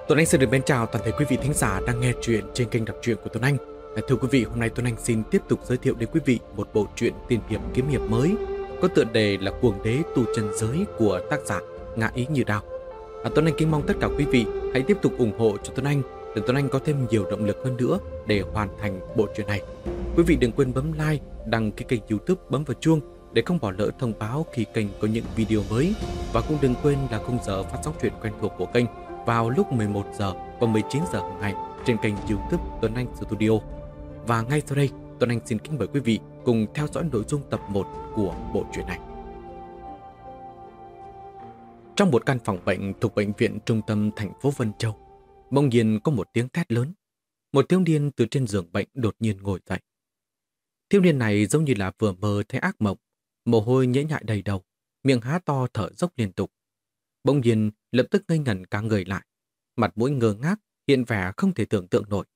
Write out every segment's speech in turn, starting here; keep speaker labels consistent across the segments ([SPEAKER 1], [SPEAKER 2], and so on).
[SPEAKER 1] Tuấn Anh xin được mến chào toàn thể quý vị thính giả đang nghe chuyện trên kênh đọc truyện của Tuấn Anh. Thưa quý vị, hôm nay Tuấn Anh xin tiếp tục giới thiệu đến quý vị một bộ truyện tiền hiệp kiếm hiệp mới có tựa đề là Cuồng Đế Tu Chân Giới của tác giả Ngạ Ý Như Đao. Tuấn Anh kính mong tất cả quý vị hãy tiếp tục ủng hộ cho Tuấn Anh để Tuấn Anh có thêm nhiều động lực hơn nữa để hoàn thành bộ truyện này. Quý vị đừng quên bấm like, đăng ký kênh YouTube, bấm vào chuông để không bỏ lỡ thông báo khi kênh có những video mới, và cũng đừng quên là khung giờ phát sóng truyện quen thuộc của kênh vào lúc 11 giờ và 19 giờ hàng ngày trên kênh YouTube Tuấn Anh Studio. Và ngay sau đây, Tuấn Anh xin kính mời quý vị cùng theo dõi nội dung tập 1 của bộ truyện này. Trong một căn phòng bệnh thuộc bệnh viện trung tâm thành phố Vân Châu, bỗng nhiên có một tiếng thét lớn. Một thiếu niên từ trên giường bệnh đột nhiên ngồi dậy. Thiếu niên này giống như là vừa mơ thấy ác mộng, mồ hôi nhễ nhại đầy đầu, miệng há to thở dốc liên tục. Bỗng nhiên lập tức ngây ngẩn cả người lại, mặt mũi ngơ ngác, hiện vẻ không thể tưởng tượng nổi.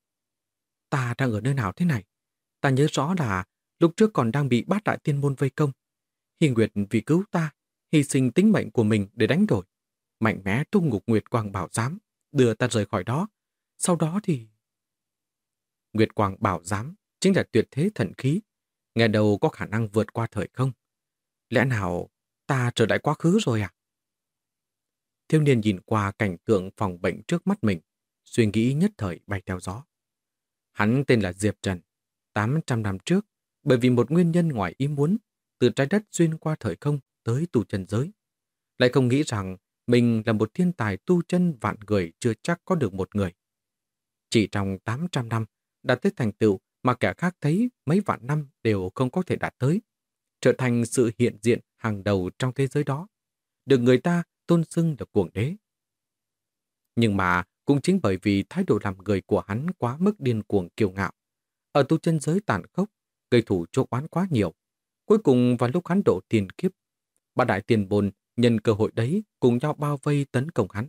[SPEAKER 1] Ta đang ở nơi nào thế này? Ta nhớ rõ là lúc trước còn đang bị Bát Đại Tiên Môn vây công. Hy Nguyệt vì cứu ta, hy sinh tính mệnh của mình để đánh đổi, mạnh mẽ tung ngục Nguyệt Quang Bảo Giám, đưa ta rời khỏi đó. Sau đó thì... Nguyệt Quang Bảo Giám chính là tuyệt thế thần khí, nghe đầu có khả năng vượt qua thời không. Lẽ nào ta trở lại quá khứ rồi à? Thiếu niên nhìn qua cảnh tượng phòng bệnh trước mắt mình, suy nghĩ nhất thời bay theo gió. Hắn tên là Diệp Trần. 800 năm trước, bởi vì một nguyên nhân ngoài ý muốn, từ trái đất xuyên qua thời không tới tu chân giới. Lại không nghĩ rằng mình là một thiên tài tu chân vạn người chưa chắc có được một người. Chỉ trong 800 năm, đạt tới thành tựu mà kẻ khác thấy mấy vạn năm đều không có thể đạt tới, trở thành sự hiện diện hàng đầu trong thế giới đó, được người ta tôn xưng là cuồng đế. Nhưng mà cũng chính bởi vì thái độ làm người của hắn quá mức điên cuồng kiêu ngạo, ở tu chân giới tàn khốc, gây thủ chuốc oán quá nhiều. Cuối cùng vào lúc hắn độ tiền kiếp, Bát Đại Tiên Môn nhân cơ hội đấy cùng nhau bao vây tấn công hắn.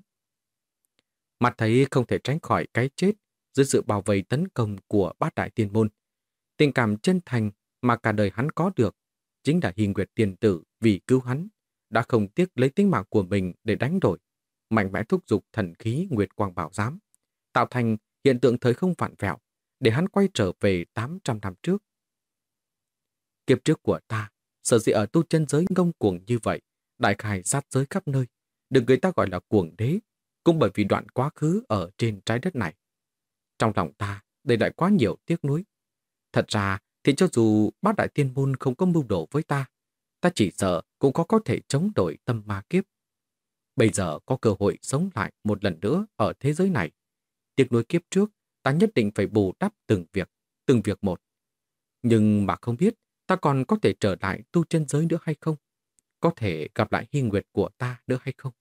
[SPEAKER 1] Mặt thấy không thể tránh khỏi cái chết dưới sự bao vây tấn công của Bát Đại Tiên Môn, tình cảm chân thành mà cả đời hắn có được chính là Hy Nguyệt Tiên Tử vì cứu hắn đã không tiếc lấy tính mạng của mình để đánh đổi, mạnh mẽ thúc giục thần khí Nguyệt Quang Bảo Giám, tạo thành hiện tượng thời không vặn vẹo để hắn quay trở về 800 năm trước. Kiếp trước của ta, sở dĩ ở tu chân giới ngông cuồng như vậy, đại khai sát giới khắp nơi, được người ta gọi là cuồng đế, cũng bởi vì đoạn quá khứ ở trên trái đất này. Trong lòng ta để lại quá nhiều tiếc nuối. Thật ra thì cho dù Bát Đại Tiên Môn không có mưu đồ với ta chỉ sợ cũng có thể chống đổi tâm ma kiếp. Bây giờ có cơ hội sống lại một lần nữa ở thế giới này. Tiếc nuối kiếp trước, ta nhất định phải bù đắp từng việc một. Nhưng mà không biết ta còn có thể trở lại tu chân giới nữa hay không? Có thể gặp lại Hy Nguyệt của ta nữa hay không?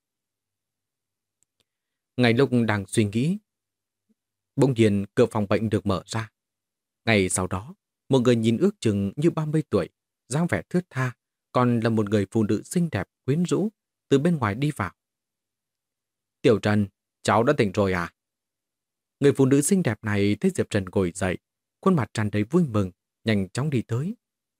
[SPEAKER 1] Ngay lúc đang suy nghĩ, bỗng nhiên cửa phòng bệnh được mở ra. Ngày sau đó, một người nhìn ước chừng như 30 tuổi, dáng vẻ thướt tha, còn là một người phụ nữ xinh đẹp quyến rũ, từ bên ngoài đi vào. Tiểu Trần, cháu đã tỉnh rồi à? Người phụ nữ xinh đẹp này thấy Diệp Trần ngồi dậy, khuôn mặt tràn đầy vui mừng, nhanh chóng đi tới.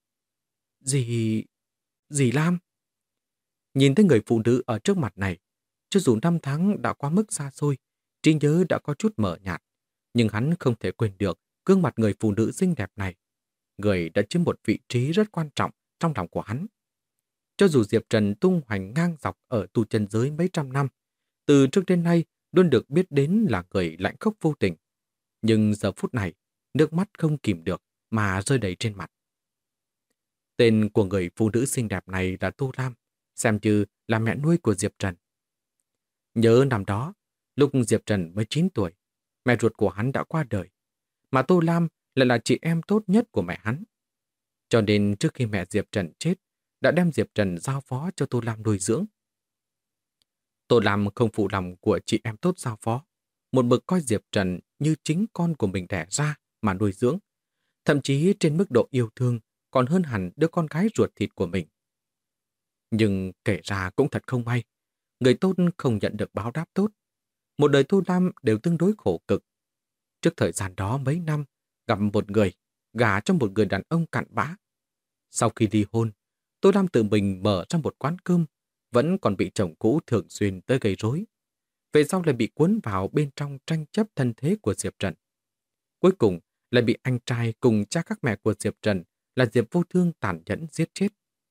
[SPEAKER 1] Dì Lam? Nhìn thấy người phụ nữ ở trước mặt này, cho dù năm tháng đã quá mức xa xôi, trí nhớ đã có chút mờ nhạt, nhưng hắn không thể quên được gương mặt người phụ nữ xinh đẹp này. Người đã chiếm một vị trí rất quan trọng trong lòng của hắn. Cho dù Diệp Trần tung hoành ngang dọc ở tu chân giới mấy trăm năm, từ trước đến nay luôn được biết đến là người lạnh khốc vô tình. Nhưng giờ phút này, nước mắt không kìm được mà rơi đầy trên mặt. Tên của người phụ nữ xinh đẹp này là Tô Lam, xem như là mẹ nuôi của Diệp Trần. Nhớ năm đó, lúc Diệp Trần mới 9 tuổi, mẹ ruột của hắn đã qua đời, mà Tô Lam lại là chị em tốt nhất của mẹ hắn. Cho nên trước khi mẹ Diệp Trần chết, đã đem Diệp Trần giao phó cho Tô Lam nuôi dưỡng. Tô Lam không phụ lòng của chị em tốt giao phó, một mực coi Diệp Trần như chính con của mình đẻ ra mà nuôi dưỡng, thậm chí trên mức độ yêu thương còn hơn hẳn đứa con gái ruột thịt của mình. Nhưng kể ra cũng thật không may, người tốt không nhận được báo đáp tốt. Một đời Tô Lam đều tương đối khổ cực. Trước thời gian đó mấy năm, gặp một người, gả cho một người đàn ông cặn bã. Sau khi ly hôn, Tô Lam tự mình mở ra một quán cơm, vẫn còn bị chồng cũ thường xuyên tới gây rối. về sau lại bị cuốn vào bên trong tranh chấp thân thế của Diệp Trần. Cuối cùng lại bị anh trai cùng cha các mẹ của Diệp Trần là Diệp Vô Thương tàn nhẫn giết chết.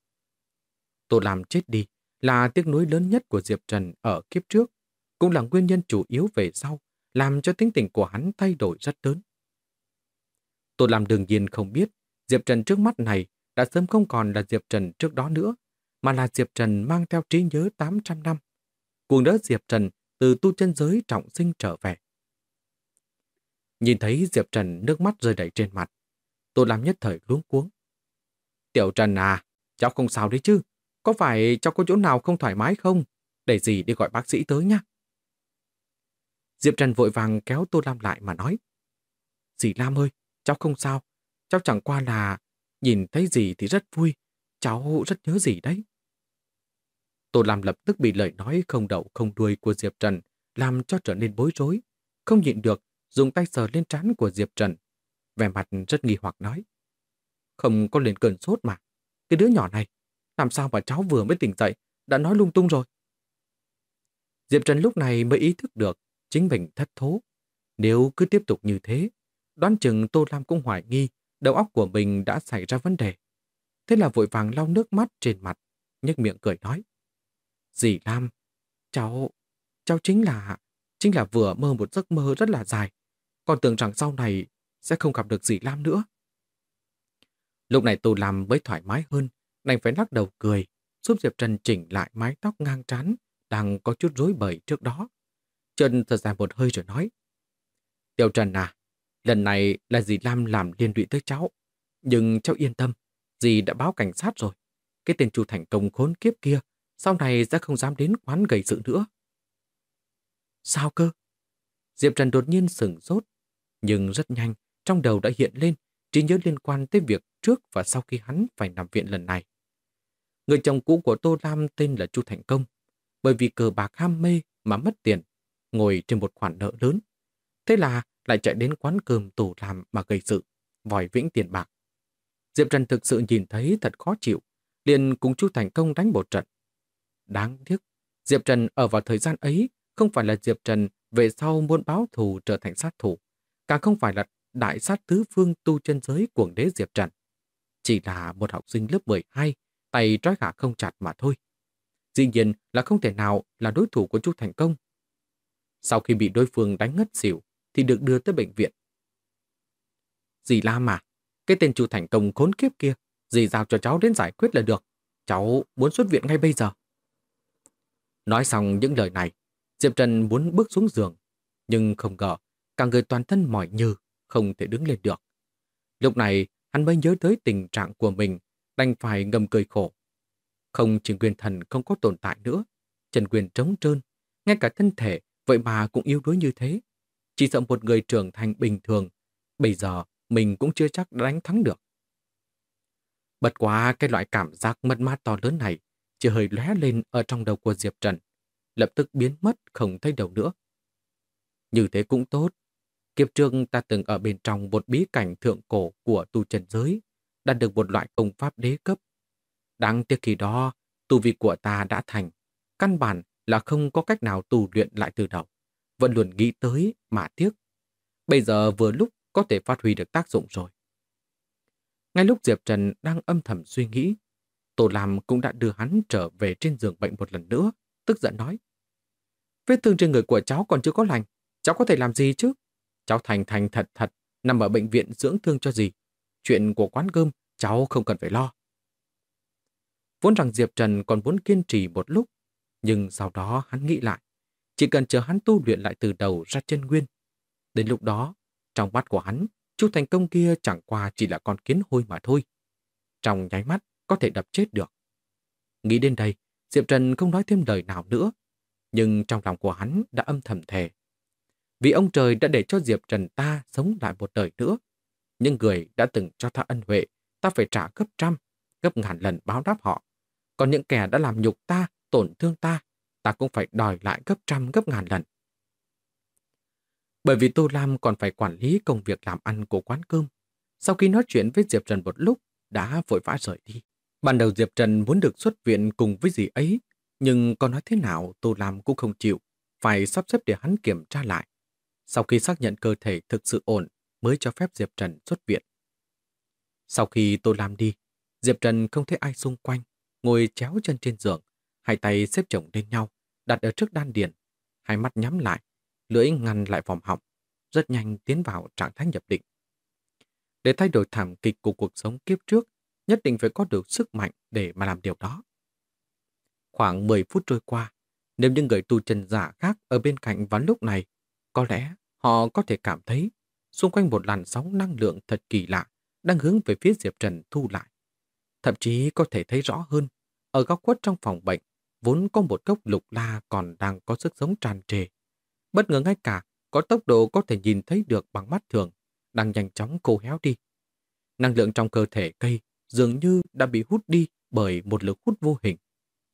[SPEAKER 1] Tô Lam chết đi là tiếc nuối lớn nhất của Diệp Trần ở kiếp trước, cũng là nguyên nhân chủ yếu về sau, làm cho tính tình của hắn thay đổi rất lớn. Tô Lam đương nhiên không biết, Diệp Trần trước mắt này đã sớm không còn là Diệp Trần trước đó nữa, mà là Diệp Trần mang theo trí nhớ 800 năm, cùng đỡ Diệp Trần từ tu chân giới trọng sinh trở về. Nhìn thấy Diệp Trần nước mắt rơi đầy trên mặt, Tô Lam nhất thời luống cuống. Tiểu Trần à, cháu không sao đấy chứ? Có phải cháu có chỗ nào không thoải mái không? Để dì đi gọi bác sĩ tới nhá. Diệp Trần vội vàng kéo Tô Lam lại mà nói. Dì Lam ơi, cháu không sao. Cháu chẳng qua là nhìn thấy dì thì rất vui. Cháu rất nhớ dì đấy. Tô Lam lập tức bị lời nói không đầu không đuôi của Diệp Trần làm cho trở nên bối rối. Không nhịn được, dùng tay sờ lên trán của Diệp Trần. Vẻ mặt rất nghi hoặc nói. Không có lên cơn sốt mà. Cái đứa nhỏ này, làm sao mà cháu vừa mới tỉnh dậy đã nói lung tung rồi. Diệp Trần lúc này mới ý thức được chính mình thất thố. Nếu cứ tiếp tục như thế, đoán chừng Tô Lam cũng hoài nghi đầu óc của mình đã xảy ra vấn đề. Thế là vội vàng lau nước mắt trên mặt, nhếch miệng cười nói. Dì Lam, cháu chính là vừa mơ một giấc mơ rất là dài, còn tưởng rằng sau này sẽ không gặp được dì Lam nữa. Lúc này Tô Lam mới thoải mái hơn, đành phải lắc đầu cười, giúp Diệp Trần chỉnh lại mái tóc ngang trán đang có chút rối bời trước đó. Trần thở dài một hơi rồi nói. Tiểu Trần à, lần này là dì Lam làm liên lụy tới cháu. Nhưng cháu yên tâm, dì đã báo cảnh sát rồi. Cái tên Chu Thành Công khốn kiếp kia, sau này sẽ không dám đến quán gây sự nữa. Sao cơ? Diệp Trần đột nhiên sửng sốt, nhưng rất nhanh, trong đầu đã hiện lên trí nhớ liên quan tới việc trước và sau khi hắn phải nằm viện lần này. Người chồng cũ của Tô Lam tên là Chu Thành Công, bởi vì cờ bạc ham mê mà mất tiền, ngồi trên một khoản nợ lớn. Thế là lại chạy đến quán cơm Tô Lam mà gây sự, vòi vĩnh tiền bạc. Diệp Trần thực sự nhìn thấy thật khó chịu, liền cùng Chu Thành Công đánh một trận. Đáng tiếc, Diệp Trần ở vào thời gian ấy không phải là Diệp Trần về sau muốn báo thù trở thành sát thủ, càng không phải là đại sát tứ phương tu chân giới cuồng đế Diệp Trần. Chỉ là một học sinh lớp 12, tay trói gà không chặt mà thôi. Dĩ nhiên là không thể nào là đối thủ của Chu Thành Công. Sau khi bị đối phương đánh ngất xỉu thì được đưa tới bệnh viện. Dì Lam mà, cái tên Chu Thành Công khốn kiếp kia, dì giao cho cháu đến giải quyết là được. Cháu muốn xuất viện ngay bây giờ. Nói xong những lời này, Diệp Trần muốn bước xuống giường, nhưng không ngờ cả người toàn thân mỏi nhừ, không thể đứng lên được. Lúc này hắn mới nhớ tới tình trạng của mình, đành phải ngầm cười khổ. Không chỉ nguyên thần không có tồn tại nữa, chân quyền trống trơn, ngay cả thân thể vậy mà cũng yếu đuối như thế. Chỉ sợ một người trưởng thành bình thường, bây giờ mình cũng chưa chắc đã đánh thắng được. Bất quá cái loại cảm giác mất mát to lớn này chỉ hơi lóe lên ở trong đầu của Diệp Trần, lập tức biến mất không thấy đâu nữa. Như thế cũng tốt. Kiếp trước ta từng ở bên trong một bí cảnh thượng cổ của tu chân giới, đạt được một loại công pháp đế cấp. Đáng tiếc khi đó, tu vi của ta đã thành, căn bản là không có cách nào tu luyện lại từ đầu. Vẫn luôn nghĩ tới mà tiếc. Bây giờ vừa lúc có thể phát huy được tác dụng rồi. Ngay lúc Diệp Trần đang âm thầm suy nghĩ, Tô Lam cũng đã đưa hắn trở về trên giường bệnh một lần nữa, tức giận nói. Vết thương trên người của cháu còn chưa có lành, cháu có thể làm gì chứ? Cháu thành thành thật thật, nằm ở bệnh viện dưỡng thương cho gì. Chuyện của quán cơm, cháu không cần phải lo. Vốn rằng Diệp Trần còn muốn kiên trì một lúc, nhưng sau đó hắn nghĩ lại. Chỉ cần chờ hắn tu luyện lại từ đầu ra chân nguyên. Đến lúc đó, trong mắt của hắn, Chu Thành Công kia chẳng qua chỉ là con kiến hôi mà thôi. Trong nháy mắt, có thể đập chết được. Nghĩ đến đây, Diệp Trần không nói thêm lời nào nữa. Nhưng trong lòng của hắn đã âm thầm thề. Vì ông trời đã để cho Diệp Trần ta sống lại một đời nữa. Nhưng người đã từng cho ta ân huệ, ta phải trả gấp trăm, gấp ngàn lần báo đáp họ. Còn những kẻ đã làm nhục ta, tổn thương ta, ta cũng phải đòi lại gấp trăm, gấp ngàn lần. Bởi vì Tô Lam còn phải quản lý công việc làm ăn của quán cơm. Sau khi nói chuyện với Diệp Trần một lúc, đã vội vã rời đi. Ban đầu Diệp Trần muốn được xuất viện cùng với dì ấy, nhưng có nói thế nào Tô Lam cũng không chịu. phải sắp xếp để hắn kiểm tra lại. Sau khi xác nhận cơ thể thực sự ổn mới cho phép Diệp Trần xuất viện. Sau khi Tô Lam đi, Diệp Trần không thấy ai xung quanh, ngồi chéo chân trên giường, hai tay xếp chồng lên nhau, đặt ở trước đan điền, hai mắt nhắm lại, lưỡi ngăn lại vòng họng, rất nhanh tiến vào trạng thái nhập định. Để thay đổi thảm kịch của cuộc sống kiếp trước, nhất định phải có được sức mạnh để mà làm điều đó. Khoảng 10 phút trôi qua, nếu những người tu chân giả khác ở bên cạnh vào lúc này, có lẽ họ có thể cảm thấy xung quanh một làn sóng năng lượng thật kỳ lạ đang hướng về phía Diệp Trần thu lại. Thậm chí có thể thấy rõ hơn, ở góc khuất trong phòng bệnh, vốn có một cốc lục la còn đang có sức sống tràn trề. Bất ngờ ngay cả có tốc độ có thể nhìn thấy được bằng mắt thường, đang nhanh chóng khô héo đi. Năng lượng trong cơ thể cây dường như đã bị hút đi bởi một lực hút vô hình.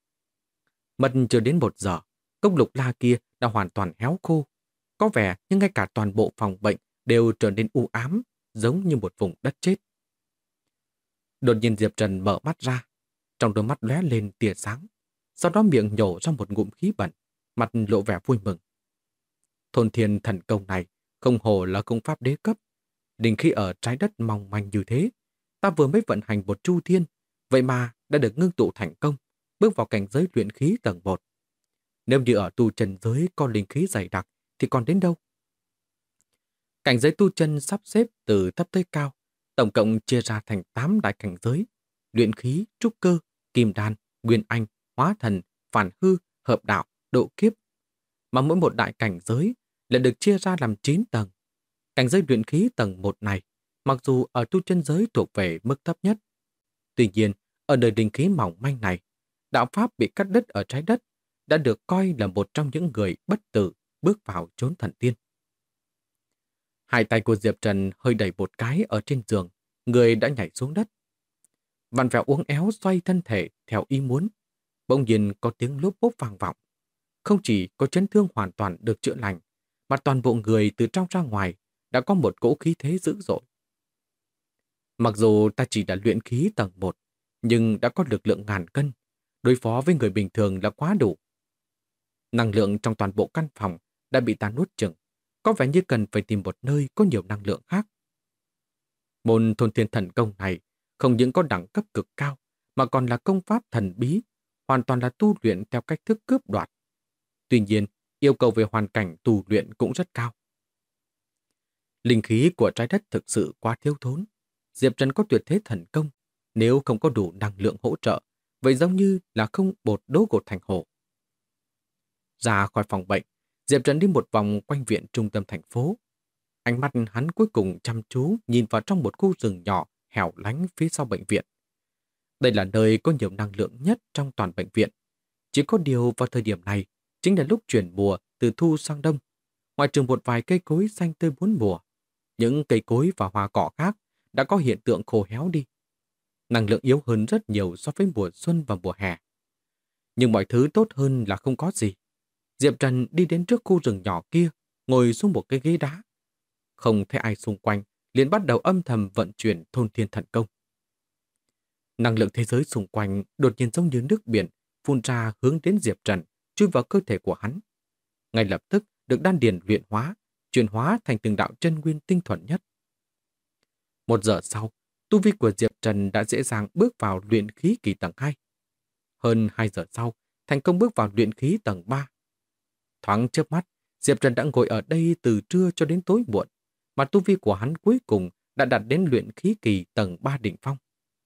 [SPEAKER 1] Mất chưa đến 1 giờ, cốc lục la kia đã hoàn toàn héo khô. Có vẻ như ngay cả toàn bộ phòng bệnh đều trở nên u ám, giống như một vùng đất chết. Đột nhiên Diệp Trần mở mắt ra, trong đôi mắt lóe lên tia sáng, sau đó miệng nhổ ra một ngụm khí bẩn, mặt lộ vẻ vui mừng. Thôn thiên thần công này không hổ là công pháp đế cấp. Linh khí ở trái đất mong manh như thế, ta vừa mới vận hành một chu thiên, vậy mà đã được ngưng tụ thành công, bước vào cảnh giới luyện khí tầng 1. Nếu như ở tu chân giới có linh khí dày đặc thì còn đến đâu? Cảnh giới tu chân sắp xếp từ thấp tới cao, tổng cộng chia ra thành 8 đại cảnh giới: luyện khí, trúc cơ, kim đan, nguyên anh, hóa thần, phản hư, hợp đạo, độ kiếp. Mà mỗi một đại cảnh giới lại được chia ra làm 9 tầng. Cảnh giới luyện khí tầng 1 này, mặc dù ở tu chân giới thuộc về mức thấp nhất, tuy nhiên ở đời linh khí mỏng manh này, đạo pháp bị cắt đứt ở trái đất đã được coi là một trong những người bất tử bước vào chốn thần tiên. Hai tay của Diệp Trần hơi đẩy một cái ở trên giường, người đã nhảy xuống đất. Vặn vẹo uốn éo xoay thân thể theo ý muốn. Bỗng nhiên có tiếng lốp bốp vang vọng. Không chỉ có chấn thương hoàn toàn được chữa lành, mà toàn bộ người từ trong ra ngoài đã có một cỗ khí thế dữ dội. Mặc dù ta chỉ đã luyện khí tầng 1, nhưng đã có lực lượng ngàn cân, đối phó với người bình thường là quá đủ. Năng lượng trong toàn bộ căn phòng đã bị ta nuốt chửng, có vẻ như cần phải tìm một nơi có nhiều năng lượng khác. Môn thôn thiên thần công này không những có đẳng cấp cực cao, mà còn là công pháp thần bí, hoàn toàn là tu luyện theo cách thức cướp đoạt. Tuy nhiên, yêu cầu về hoàn cảnh tu luyện cũng rất cao. Linh khí của trái đất thực sự quá thiếu thốn. Diệp Trần có tuyệt thế thần công, nếu không có đủ năng lượng hỗ trợ, vậy giống như là không bột đố gột thành hồ. Ra khỏi phòng bệnh, Diệp Trần đi một vòng quanh viện trung tâm thành phố. Ánh mắt hắn cuối cùng chăm chú nhìn vào trong một khu rừng nhỏ hẻo lánh phía sau bệnh viện. Đây là nơi có nhiều năng lượng nhất trong toàn bệnh viện. Chỉ có điều vào thời điểm này chính là lúc chuyển mùa từ thu sang đông. Ngoài trừ một vài cây cối xanh tươi bốn mùa, những cây cối và hoa cỏ khác đã có hiện tượng khô héo đi. Năng lượng yếu hơn rất nhiều so với mùa xuân và mùa hè. Nhưng mọi thứ tốt hơn là không có gì. Diệp Trần đi đến trước khu rừng nhỏ kia, ngồi xuống một cái ghế đá. Không thấy ai xung quanh, liền bắt đầu âm thầm vận chuyển thôn thiên thần công. Năng lượng thế giới xung quanh đột nhiên giống như nước biển phun ra hướng đến Diệp Trần, chui vào cơ thể của hắn. Ngay lập tức được đan điền luyện hóa, chuyển hóa thành từng đạo chân nguyên tinh thuần nhất. 1 giờ sau, tu vi của Diệp Trần đã dễ dàng bước vào luyện khí kỳ tầng 2. Hơn 2 giờ sau, thành công bước vào luyện khí tầng 3. Thoáng chớp mắt, Diệp Trần đã ngồi ở đây từ trưa cho đến tối muộn, mà tu vi của hắn cuối cùng đã đạt đến luyện khí kỳ tầng 3 đỉnh phong.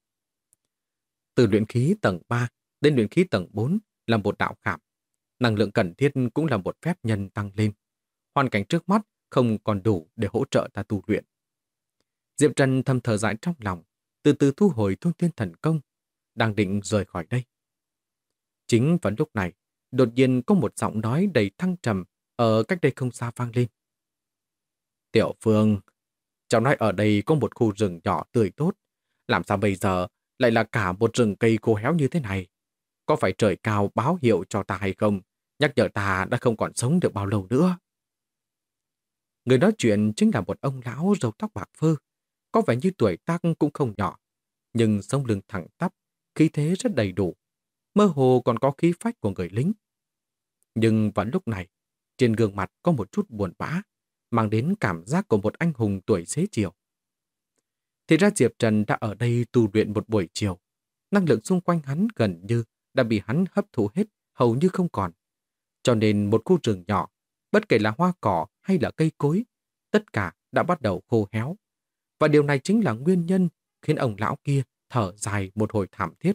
[SPEAKER 1] Từ luyện khí tầng 3 đến luyện khí tầng 4 là một đạo khảm. Năng lượng cần thiết cũng là một phép nhân tăng lên. Hoàn cảnh trước mắt không còn đủ để hỗ trợ ta tu luyện. Diệp Trần thầm thở dài trong lòng, từ từ thu hồi thôn thiên thần công, đang định rời khỏi đây. Chính vào lúc này, đột nhiên có một giọng nói đầy thăng trầm ở cách đây không xa vang lên. Tiểu Phương, cháu nói ở đây có một khu rừng nhỏ tươi tốt, làm sao bây giờ lại là cả một rừng cây khô héo như thế này? Có phải trời cao báo hiệu cho ta hay không? Nhắc nhở ta đã không còn sống được bao lâu nữa. Người nói chuyện chính là một ông lão râu tóc bạc phơ, có vẻ như tuổi tác cũng không nhỏ, nhưng sống lưng thẳng tắp, khí thế rất đầy đủ, mơ hồ còn có khí phách của người lính. Nhưng vào lúc này, trên gương mặt có một chút buồn bã, mang đến cảm giác của một anh hùng tuổi xế chiều. Thì ra Diệp Trần đã ở đây tu luyện một buổi chiều. Năng lượng xung quanh hắn gần như đã bị hắn hấp thụ hết, hầu như không còn. Cho nên một khu rừng nhỏ, bất kể là hoa cỏ hay là cây cối, tất cả đã bắt đầu khô héo. Và điều này chính là nguyên nhân khiến ông lão kia thở dài một hồi thảm thiết.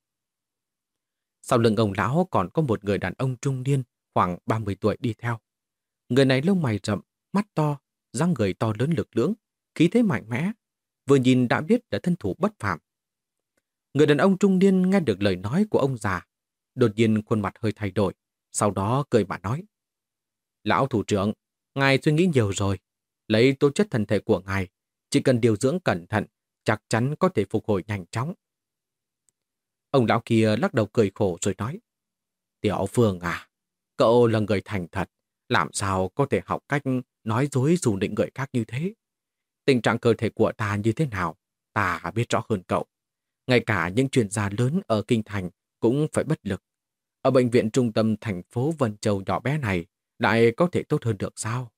[SPEAKER 1] Sau lưng ông lão còn có một người đàn ông trung niên khoảng 30 tuổi đi theo. Người này lông mày rậm, mắt to, dáng người to lớn lực lưỡng, khí thế mạnh mẽ, vừa nhìn đã biết là thân thủ bất phàm. Người đàn ông trung niên nghe được lời nói của ông già, đột nhiên khuôn mặt hơi thay đổi, sau đó cười mà nói: Lão thủ trưởng, ngài suy nghĩ nhiều rồi, lấy tố chất thân thể của ngài, chỉ cần điều dưỡng cẩn thận, chắc chắn có thể phục hồi nhanh chóng. Ông lão kia lắc đầu cười khổ rồi nói: Tiểu Phương à, cậu là người thành thật, làm sao có thể học cách nói dối dù định người khác như thế? Tình trạng cơ thể của ta như thế nào, ta biết rõ hơn cậu. Ngay cả những chuyên gia lớn ở Kinh Thành cũng phải bất lực. Ở bệnh viện trung tâm thành phố Vân Châu nhỏ bé này, lại có thể tốt hơn được sao?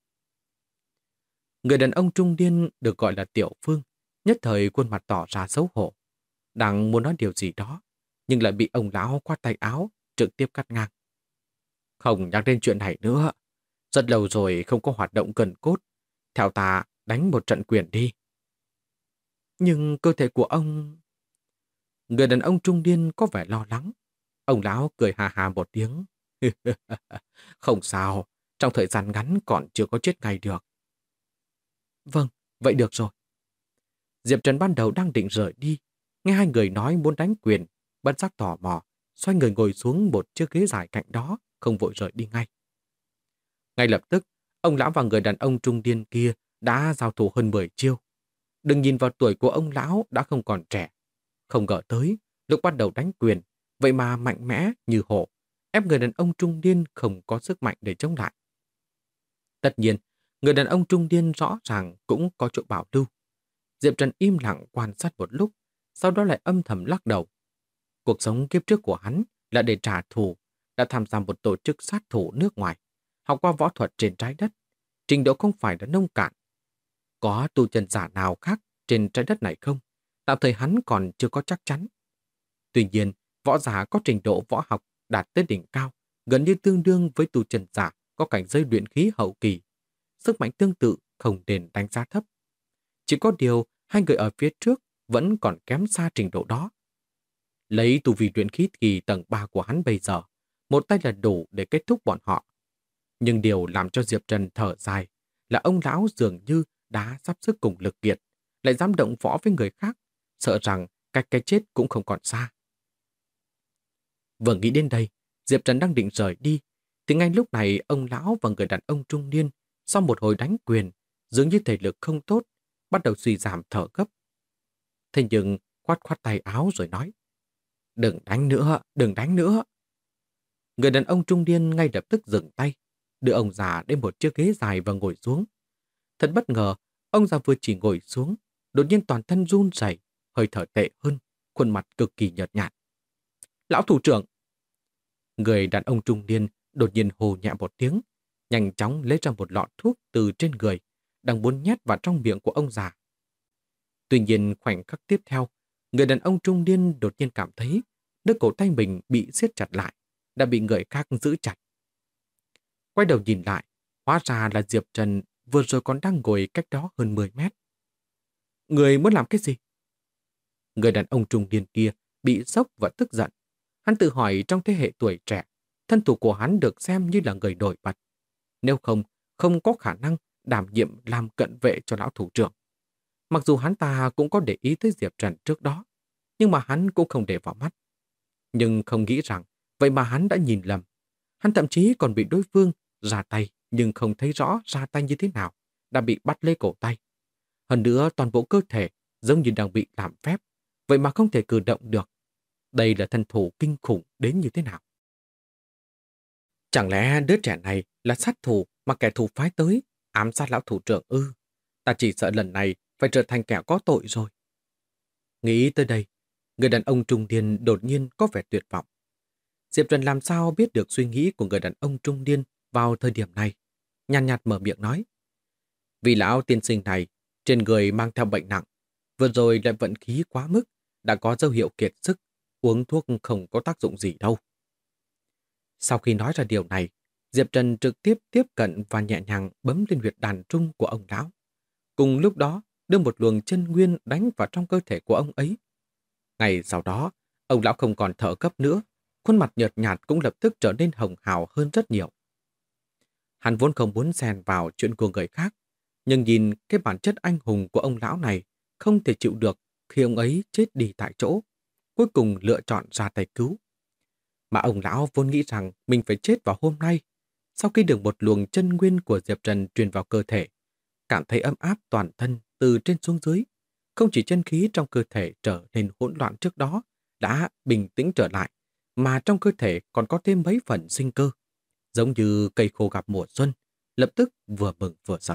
[SPEAKER 1] Người đàn ông trung niên được gọi là Tiểu Phương, nhất thời khuôn mặt tỏ ra xấu hổ. Đang muốn nói điều gì đó, nhưng lại bị ông lão khoát tay áo, trực tiếp cắt ngang. Không nhắc đến chuyện này nữa. Rất lâu rồi không có hoạt động gần cốt. Theo ta, đánh một trận quyền đi. Nhưng cơ thể của ông... Người đàn ông trung niên có vẻ lo lắng. Ông lão cười hà hà một tiếng. Không sao, trong thời gian ngắn còn chưa có chết ngay được. Vâng, vậy được rồi. Diệp Trần ban đầu đang định rời đi. Nghe hai người nói muốn đánh quyền, bất giác tò mò, xoay người ngồi xuống một chiếc ghế dài cạnh đó, không vội rời đi ngay. Ngay lập tức, ông lão và người đàn ông trung niên kia đã giao thủ hơn 10 chiêu. Đừng nhìn vào tuổi của ông lão đã không còn trẻ. Không ngờ tới, lúc bắt đầu đánh quyền, vậy mà mạnh mẽ như hổ, ép người đàn ông trung niên không có sức mạnh để chống lại. Tất nhiên, người đàn ông trung niên rõ ràng cũng có chỗ bảo lưu. Diệp Trần im lặng quan sát một lúc, sau đó lại âm thầm lắc đầu. Cuộc sống kiếp trước của hắn là để trả thù, đã tham gia một tổ chức sát thủ nước ngoài, học qua võ thuật trên trái đất, trình độ không phải là nông cạn. Có tu chân giả nào khác trên trái đất này không? Tạm thời hắn còn chưa có chắc chắn. Tuy nhiên, võ giả có trình độ võ học đạt tới đỉnh cao, gần như tương đương với tu chân giả có cảnh giới luyện khí hậu kỳ. Sức mạnh tương tự không nên đánh giá thấp. Chỉ có điều, hai người ở phía trước vẫn còn kém xa trình độ đó. Lấy tu vi luyện khí kỳ tầng 3 của hắn bây giờ, một tay là đủ để kết thúc bọn họ. Nhưng điều làm cho Diệp Trần thở dài là ông lão dường như đã sắp sức cùng lực kiệt, lại dám động võ với người khác, sợ rằng cách cái chết cũng không còn xa. Vừa nghĩ đến đây, Diệp Trần đang định rời đi, thì ngay lúc này ông lão và người đàn ông trung niên sau một hồi đánh quyền, dường như thể lực không tốt, bắt đầu suy giảm thở gấp. Thế nhưng khoát khoát tay áo rồi nói: Đừng đánh nữa, đừng đánh nữa. Người đàn ông trung niên ngay lập tức dừng tay, đưa ông già đến một chiếc ghế dài và ngồi xuống. Thật bất ngờ, ông già vừa chỉ ngồi xuống, đột nhiên toàn thân run rẩy, hơi thở tệ hơn, khuôn mặt cực kỳ nhợt nhạt. Lão thủ trưởng! Người đàn ông trung niên đột nhiên hô nhẹ một tiếng, nhanh chóng lấy ra một lọ thuốc từ trên người, đang muốn nhét vào trong miệng của ông già. Tuy nhiên khoảnh khắc tiếp theo, người đàn ông trung niên đột nhiên cảm thấy đôi cổ tay mình bị siết chặt lại, đã bị người khác giữ chặt. Quay đầu nhìn lại, hóa ra là Diệp Trần vừa rồi còn đang ngồi cách đó hơn 10 mét. Người muốn làm cái gì? Người đàn ông trung niên kia bị sốc và tức giận. Hắn tự hỏi trong thế hệ tuổi trẻ, thân thủ của hắn được xem như là người nổi bật. Nếu không, không có khả năng đảm nhiệm làm cận vệ cho lão thủ trưởng. Mặc dù hắn ta cũng có để ý tới Diệp Trần trước đó, nhưng mà hắn cũng không để vào mắt. Nhưng không nghĩ rằng, vậy mà hắn đã nhìn lầm. Hắn thậm chí còn bị đối phương ra tay, nhưng không thấy rõ ra tay như thế nào, đã bị bắt lấy cổ tay. Hơn nữa, toàn bộ cơ thể giống như đang bị làm phép, vậy mà không thể cử động được. Đây là thân thủ kinh khủng đến như thế nào? Chẳng lẽ đứa trẻ này là sát thủ mà kẻ thù phái tới, ám sát lão thủ trưởng ư? Ta chỉ sợ lần này phải trở thành kẻ có tội rồi. Nghĩ tới đây, người đàn ông trung niên đột nhiên có vẻ tuyệt vọng. Diệp Trần làm sao biết được suy nghĩ của người đàn ông trung niên, vào thời điểm này, nhàn nhạt mở miệng nói. Vì lão tiên sinh này, trên người mang theo bệnh nặng, vừa rồi lại vận khí quá mức, đã có dấu hiệu kiệt sức, uống thuốc không có tác dụng gì đâu. Sau khi nói ra điều này, Diệp Trần trực tiếp tiếp cận và nhẹ nhàng bấm lên huyệt đàn trung của ông lão. Cùng lúc đó, đưa một luồng chân nguyên đánh vào trong cơ thể của ông ấy. Ngày sau đó, ông lão không còn thở gấp nữa, khuôn mặt nhợt nhạt cũng lập tức trở nên hồng hào hơn rất nhiều. Hắn vốn không muốn xen vào chuyện của người khác, nhưng nhìn cái bản chất anh hùng của ông lão này không thể chịu được khi ông ấy chết đi tại chỗ, cuối cùng lựa chọn ra tay cứu. Mà ông lão vốn nghĩ rằng mình phải chết vào hôm nay. Sau khi được một luồng chân nguyên của Diệp Trần truyền vào cơ thể, cảm thấy ấm áp toàn thân từ trên xuống dưới. Không chỉ chân khí trong cơ thể trở nên hỗn loạn trước đó đã bình tĩnh trở lại, mà trong cơ thể còn có thêm mấy phần sinh cơ. Giống như cây khô gặp mùa xuân, lập tức vừa mừng vừa sợ.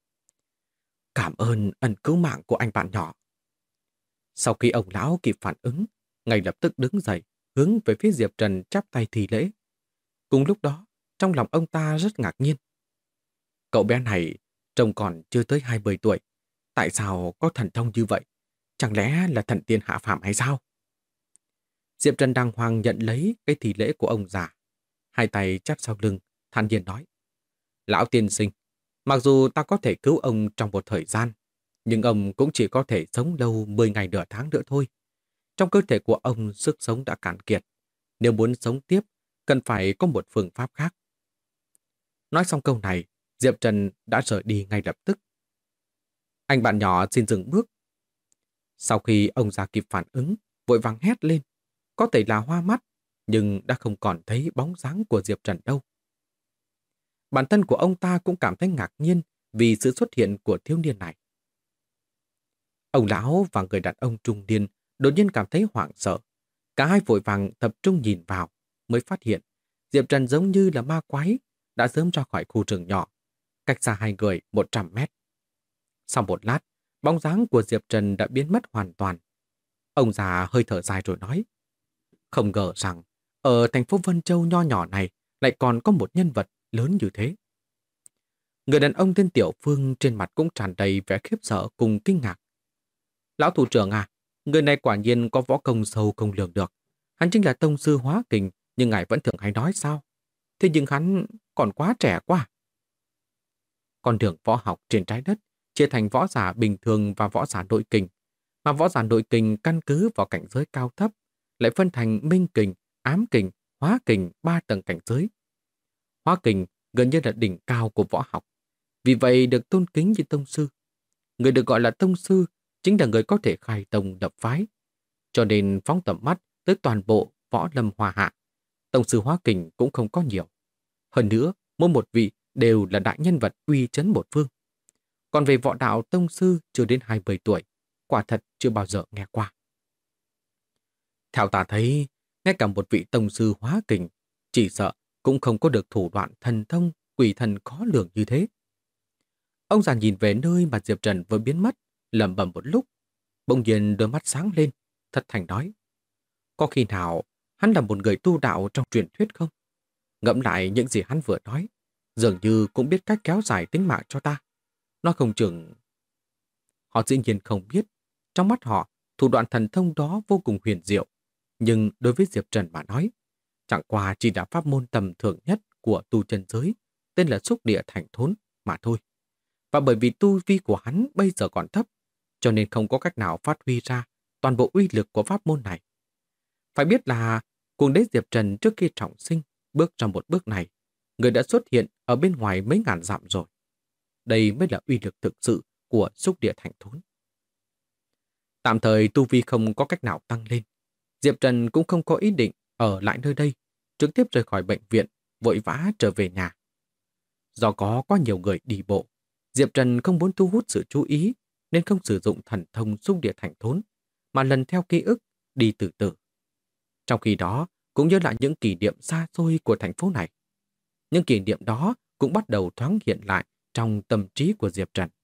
[SPEAKER 1] Cảm ơn ân cứu mạng của anh bạn nhỏ. Sau khi ông lão kịp phản ứng, ngay lập tức đứng dậy, hướng về phía Diệp Trần chắp tay thi lễ. Cùng lúc đó, trong lòng ông ta rất ngạc nhiên. Cậu bé này trông còn chưa tới 20 tuổi. Tại sao có thần thông như vậy? Chẳng lẽ là thần tiên hạ phàm hay sao? Diệp Trần đàng hoàng nhận lấy cái thi lễ của ông già. Hai tay chắp sau lưng, thản nhiên nói. Lão tiên sinh, mặc dù ta có thể cứu ông trong một thời gian, nhưng ông cũng chỉ có thể sống lâu 10 ngày nửa tháng nữa thôi. Trong cơ thể của ông sức sống đã cạn kiệt. Nếu muốn sống tiếp, cần phải có một phương pháp khác. Nói xong câu này, Diệp Trần đã rời đi ngay lập tức. Anh bạn nhỏ xin dừng bước. Sau khi ông già kịp phản ứng, vội vàng hét lên. Có thể là hoa mắt, nhưng đã không còn thấy bóng dáng của Diệp Trần đâu. Bản thân của ông ta cũng cảm thấy ngạc nhiên vì sự xuất hiện của thiếu niên này. Ông lão và người đàn ông trung niên đột nhiên cảm thấy hoảng sợ. Cả hai vội vàng tập trung nhìn vào, mới phát hiện Diệp Trần giống như là ma quái, đã sớm ra khỏi khu rừng nhỏ, cách xa hai người 100 mét. Sau một lát, bóng dáng của Diệp Trần đã biến mất hoàn toàn. Ông già hơi thở dài rồi nói, không ngờ rằng ở thành phố Vân Châu nho nhỏ này lại còn có một nhân vật lớn như thế. Người đàn ông tên Tiểu Phương trên mặt cũng tràn đầy vẻ khiếp sợ cùng kinh ngạc. Lão thủ trưởng à, người này quả nhiên có võ công sâu không lường được. Hắn chính là tông sư hóa kình, nhưng ngài vẫn thường hay nói sao? Thế nhưng hắn còn quá trẻ quá. Con đường võ học trên trái đất chia thành võ giả bình thường và võ giả nội kình, mà võ giả nội kình căn cứ vào cảnh giới cao thấp, lại phân thành minh kình, ám kình, hóa kình 3 tầng cảnh giới. Hóa kình gần như là đỉnh cao của võ học, vì vậy được tôn kính như tông sư. Người được gọi là tông sư chính là người có thể khai tông lập phái, cho nên phóng tầm mắt tới toàn bộ võ lâm hoa hạ. Tông sư hóa kình cũng không có nhiều. Hơn nữa, mỗi một vị đều là đại nhân vật uy chấn một phương. Còn về võ đạo tông sư chưa đến 20 tuổi, quả thật chưa bao giờ nghe qua. Theo ta thấy, ngay cả một vị tông sư hóa kình, chỉ sợ cũng không có được thủ đoạn thần thông, quỷ thần khó lường như thế. Ông già nhìn về nơi mà Diệp Trần vừa biến mất, lẩm bẩm một lúc, bỗng nhiên đôi mắt sáng lên, thật thành nói. Có khi nào hắn là một người tu đạo trong truyền thuyết không? Ngẫm lại những gì hắn vừa nói, dường như cũng biết cách kéo dài tính mạng cho ta. Nó không chừng... Họ dĩ nhiên không biết, trong mắt họ, thủ đoạn thần thông đó vô cùng huyền diệu. Nhưng đối với Diệp Trần mà nói, chẳng qua chỉ là pháp môn tầm thường nhất của tu chân giới, tên là xúc địa thành thốn mà thôi. Và bởi vì tu vi của hắn bây giờ còn thấp, cho nên không có cách nào phát huy ra toàn bộ uy lực của pháp môn này. Phải biết là cuồng đế Diệp Trần trước khi trọng sinh bước ra một bước này, người đã xuất hiện ở bên ngoài mấy ngàn dặm rồi. Đây mới là uy lực thực sự của xúc địa thành thốn. Tạm thời tu vi không có cách nào tăng lên, Diệp Trần cũng không có ý định ở lại nơi đây, trực tiếp rời khỏi bệnh viện, vội vã trở về nhà. Do có quá nhiều người đi bộ, Diệp Trần không muốn thu hút sự chú ý nên không sử dụng thần thông xúc địa thành thốn, mà lần theo ký ức đi từ từ. Trong khi đó, cũng nhớ lại những kỷ niệm xa xôi của thành phố này. Những kỷ niệm đó cũng bắt đầu thoáng hiện lại trong tâm trí của Diệp Trần.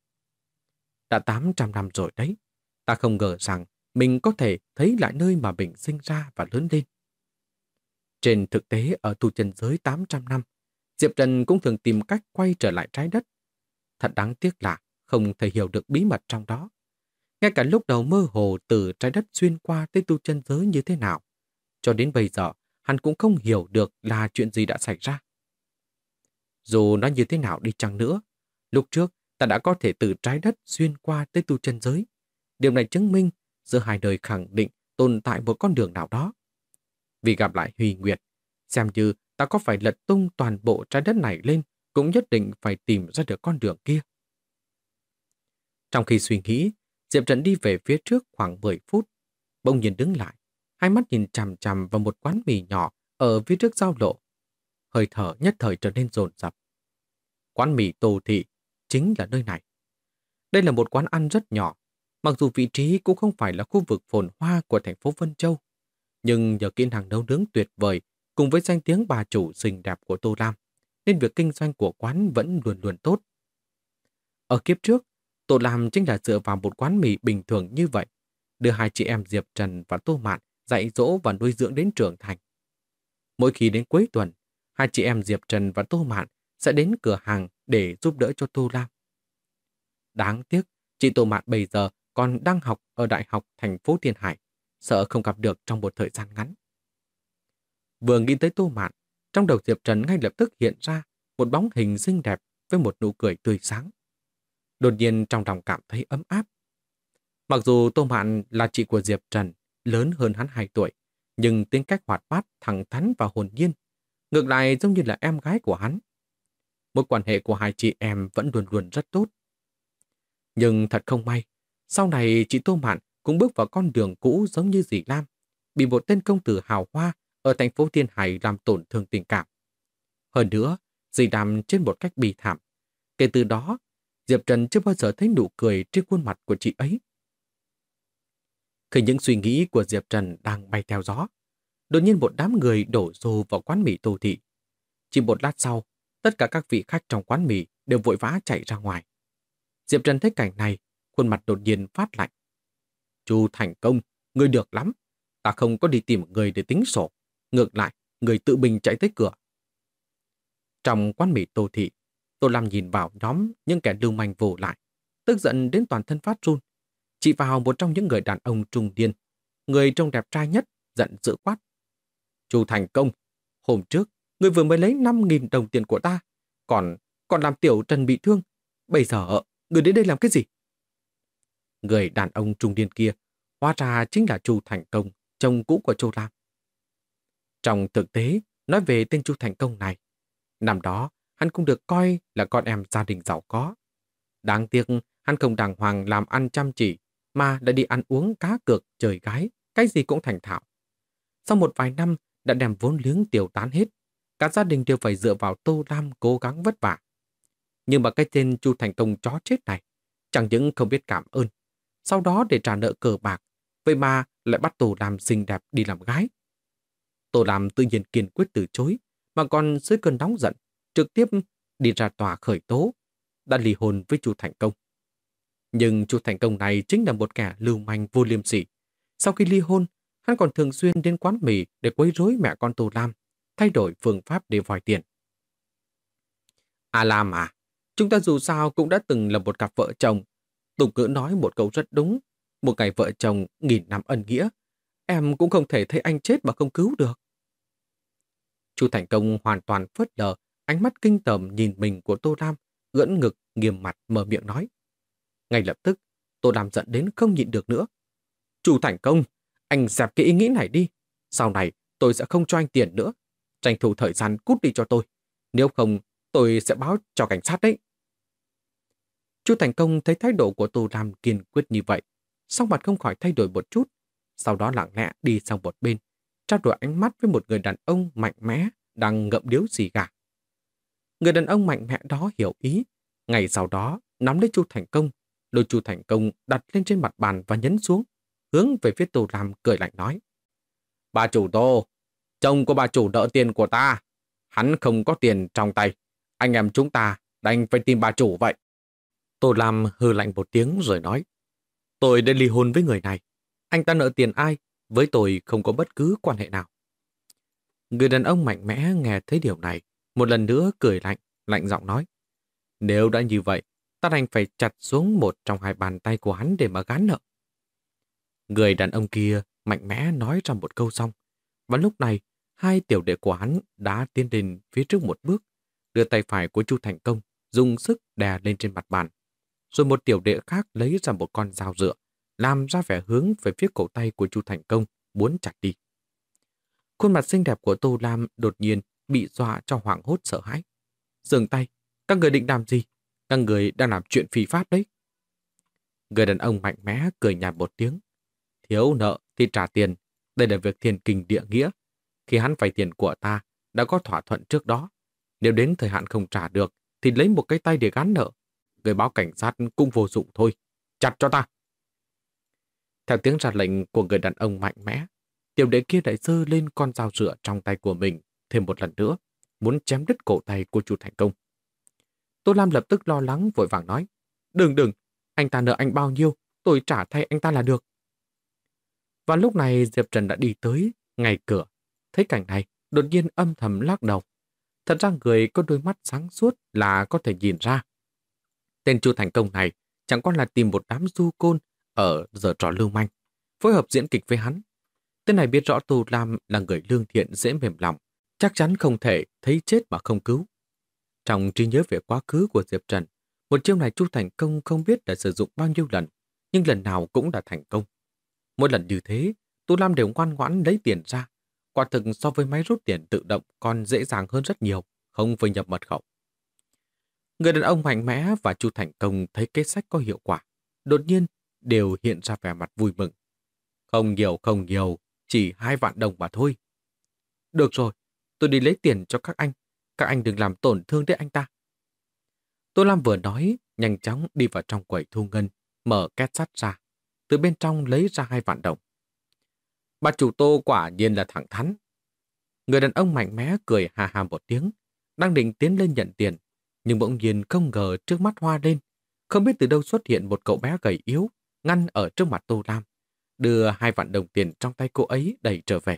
[SPEAKER 1] Đã 800 năm rồi đấy, ta không ngờ rằng mình có thể thấy lại nơi mà mình sinh ra và lớn lên. Trên thực tế ở tu chân giới 800 năm, Diệp Trần cũng thường tìm cách quay trở lại trái đất. Thật đáng tiếc là không thể hiểu được bí mật trong đó. Ngay cả lúc đầu mơ hồ từ trái đất xuyên qua tới tu chân giới như thế nào, cho đến bây giờ hắn cũng không hiểu được là chuyện gì đã xảy ra. Dù nó như thế nào đi chăng nữa, lúc trước ta đã có thể từ trái đất xuyên qua tới tu chân giới. Điều này chứng minh giữa hai đời khẳng định tồn tại một con đường nào đó. Vì gặp lại Huy Nguyệt, xem như ta có phải lật tung toàn bộ trái đất này lên, cũng nhất định phải tìm ra được con đường kia. Trong khi suy nghĩ, Diệp Trần đi về phía trước khoảng 10 phút, bỗng nhiên đứng lại, hai mắt nhìn chằm chằm vào một quán mì nhỏ ở phía trước giao lộ. Hơi thở nhất thời trở nên dồn dập. Quán mì Tô Thị chính là nơi này. Đây là một quán ăn rất nhỏ, mặc dù vị trí cũng không phải là khu vực phồn hoa của thành phố Vân Châu, nhưng nhờ kỹ năng nấu nướng tuyệt vời cùng với danh tiếng bà chủ xinh đẹp của Tô Lam, nên việc kinh doanh của quán vẫn luôn luôn tốt. Ở kiếp trước, Tô Lam chính là dựa vào một quán mì bình thường như vậy, đưa hai chị em Diệp Trần và Tô Mạn dạy dỗ và nuôi dưỡng đến trưởng thành. Mỗi khi đến cuối tuần, hai chị em Diệp Trần và Tô Mạn sẽ đến cửa hàng để giúp đỡ cho Tô Lam. Đáng tiếc, chị Tô Mạn bây giờ còn đang học ở Đại học thành phố Thiên Hải, sợ không gặp được trong một thời gian ngắn. Vừa nghĩ tới Tô Mạn, trong đầu Diệp Trần ngay lập tức hiện ra một bóng hình xinh đẹp với một nụ cười tươi sáng. Đột nhiên trong lòng cảm thấy ấm áp. Mặc dù Tô Mạn là chị của Diệp Trần, lớn hơn hắn 2 tuổi, nhưng tính cách hoạt bát, thẳng thắn và hồn nhiên, ngược lại giống như là em gái của hắn. Mối quan hệ của hai chị em vẫn luôn luôn rất tốt. Nhưng thật không may, sau này chị Tô Mạn cũng bước vào con đường cũ giống như dì Lam, bị một tên công tử hào hoa ở thành phố Thiên Hải làm tổn thương tình cảm. Hơn nữa, dì Lam chết một cách bi thảm. Kể từ đó, Diệp Trần chưa bao giờ thấy nụ cười trên khuôn mặt của chị ấy. Khi những suy nghĩ của Diệp Trần đang bay theo gió, đột nhiên một đám người đổ xô vào quán mì Tô Thị. Chỉ một lát sau, tất cả các vị khách trong quán mì đều vội vã chạy ra ngoài. Diệp Trần thấy cảnh này, khuôn mặt đột nhiên phát lạnh. Chu Thành Công, người được lắm. Ta không có đi tìm người để tính sổ. Ngược lại, người tự mình chạy tới cửa. Trong quán mì Tô Thị, Tô Lam nhìn vào nhóm những kẻ lưu manh vô lại, tức giận đến toàn thân phát run. Chỉ vào một trong những người đàn ông trung niên, người trông đẹp trai nhất, giận dữ quát. Chu Thành Công, hôm trước, người vừa mới lấy 5.000 đồng tiền của ta, còn làm Tiểu Trần bị thương. Bây giờ, người đến đây làm cái gì? Người đàn ông trung niên kia, hóa ra chính là Chu Thành Công, chồng cũ của Chu Lam. Trong thực tế, nói về tên Chu Thành Công này, năm đó, hắn cũng được coi là con em gia đình giàu có. Đáng tiếc, hắn không đàng hoàng làm ăn chăm chỉ, mà đã đi ăn uống cá cược, chơi gái, cái gì cũng thành thạo. Sau một vài năm, đã đem vốn liếng tiêu tán hết. Cả gia đình đều phải dựa vào Tô Lam cố gắng vất vả. Nhưng mà cái tên Chu Thành Công chó chết này, chẳng những không biết cảm ơn, sau đó để trả nợ cờ bạc, vậy mà lại bắt Tô Lam xinh đẹp đi làm gái. Tô Lam tự nhiên kiên quyết từ chối, mà còn dưới cơn nóng giận, trực tiếp đi ra tòa khởi tố, đã ly hôn với Chu Thành Công. Nhưng Chu Thành Công này chính là một kẻ lưu manh vô liêm sỉ. Sau khi ly hôn, hắn còn thường xuyên đến quán mì để quấy rối mẹ con Tô Lam, thay đổi phương pháp để vòi tiền. Lam à, chúng ta dù sao cũng đã từng là một cặp vợ chồng. Tục ngữ nói một câu rất đúng, một ngày vợ chồng 1000 năm ân nghĩa. Em cũng không thể thấy anh chết mà không cứu được. Chu Thành Công hoàn toàn phớt lờ, ánh mắt kinh tởm nhìn mình của Tô Lam, ưỡn ngực, nghiêm mặt mở miệng nói. Ngay lập tức, Tô Lam giận đến không nhịn được nữa. Chu Thành Công, anh dẹp cái ý nghĩ này đi. Sau này tôi sẽ không cho anh tiền nữa. Tranh thủ thời gian cút đi cho tôi. Nếu không, tôi sẽ báo cho cảnh sát đấy. Chu Thành Công thấy thái độ của Tô Lam kiên quyết như vậy, sắc mặt không khỏi thay đổi một chút. Sau đó lặng lẽ đi sang một bên, trao đổi ánh mắt với một người đàn ông mạnh mẽ đang ngậm điếu xì gà. Người đàn ông mạnh mẽ đó hiểu ý. Ngày sau đó, nắm lấy Chu Thành Công, lôi Chu Thành Công đặt lên trên mặt bàn và nhấn xuống, hướng về phía Tô Lam cười lạnh nói. Bà chủ Tô, chồng của bà chủ nợ tiền của ta. Hắn không có tiền trong tay. Anh em chúng ta đành phải tìm bà chủ vậy. Tô Lam hừ lạnh một tiếng rồi nói. Tôi đã ly hôn với người này. Anh ta nợ tiền ai? Với tôi không có bất cứ quan hệ nào. Người đàn ông mạnh mẽ nghe thấy điều này, một lần nữa cười lạnh, lạnh giọng nói. Nếu đã như vậy, ta đành phải chặt xuống một trong hai bàn tay của hắn để mà gán nợ. Người đàn ông kia mạnh mẽ nói ra một câu xong. Và lúc này, hai tiểu đệ của hắn đã tiến đến phía trước một bước, đưa tay phải của Chu Thành Công dùng sức đè lên trên mặt bàn. Rồi một tiểu đệ khác lấy ra một con dao dựa, làm ra vẻ hướng về phía cổ tay của Chu Thành Công, muốn chặt đi. Khuôn mặt xinh đẹp của Tô Lam đột nhiên bị dọa cho hoảng hốt sợ hãi. Dừng tay, các người định làm gì? Các người đang làm chuyện phi pháp đấy. Người đàn ông mạnh mẽ cười nhạt một tiếng. Thiếu nợ thì trả tiền, đây là việc thiên kinh địa nghĩa. Khi hắn vay tiền của ta, đã có thỏa thuận trước đó. Nếu đến thời hạn không trả được, thì lấy một cái tay để gán nợ. Người báo cảnh sát cũng vô dụng thôi. Chặt cho ta! Theo tiếng ra lệnh của người đàn ông mạnh mẽ, tiểu đệ kia lại giơ lên con dao rựa trong tay của mình thêm một lần nữa, muốn chém đứt cổ tay của Chu Thành Công. Tô Lam lập tức lo lắng vội vàng nói, đừng, anh ta nợ anh bao nhiêu, tôi trả thay anh ta là được. Và lúc này Diệp Trần đã đi tới, ngay cửa. Thấy cảnh này, đột nhiên âm thầm lắc đầu. Thật ra người có đôi mắt sáng suốt là có thể nhìn ra. Tên Chu Thành Công này chẳng qua là tìm một đám du côn ở giờ trò lưu manh, phối hợp diễn kịch với hắn. Tên này biết rõ Tô Lam là người lương thiện dễ mềm lòng, chắc chắn không thể thấy chết mà không cứu. Trong trí nhớ về quá khứ của Diệp Trần, một chiêu này Chu Thành Công không biết đã sử dụng bao nhiêu lần, nhưng lần nào cũng đã thành công. Mỗi lần như thế, Tô Lam đều ngoan ngoãn lấy tiền ra. Quả thực so với máy rút tiền tự động còn dễ dàng hơn rất nhiều, không phải nhập mật khẩu. Người đàn ông mạnh mẽ và Chu Thành Công thấy kế sách có hiệu quả, đột nhiên đều hiện ra vẻ mặt vui mừng. Không nhiều, chỉ 2 vạn đồng mà thôi. Được rồi, tôi đi lấy tiền cho các anh đừng làm tổn thương đến anh ta. Tô Lam vừa nói, nhanh chóng đi vào trong quầy thu ngân, mở két sắt ra, từ bên trong lấy ra 2 vạn đồng. Bà chủ Tô quả nhiên là thẳng thắn. Người đàn ông mạnh mẽ cười hà hà một tiếng, đang định tiến lên nhận tiền, nhưng bỗng nhiên không ngờ trước mắt hoa lên. Không biết từ đâu xuất hiện một cậu bé gầy yếu, ngăn ở trước mặt Tô Lam, đưa 2 vạn đồng tiền trong tay cô ấy đẩy trở về.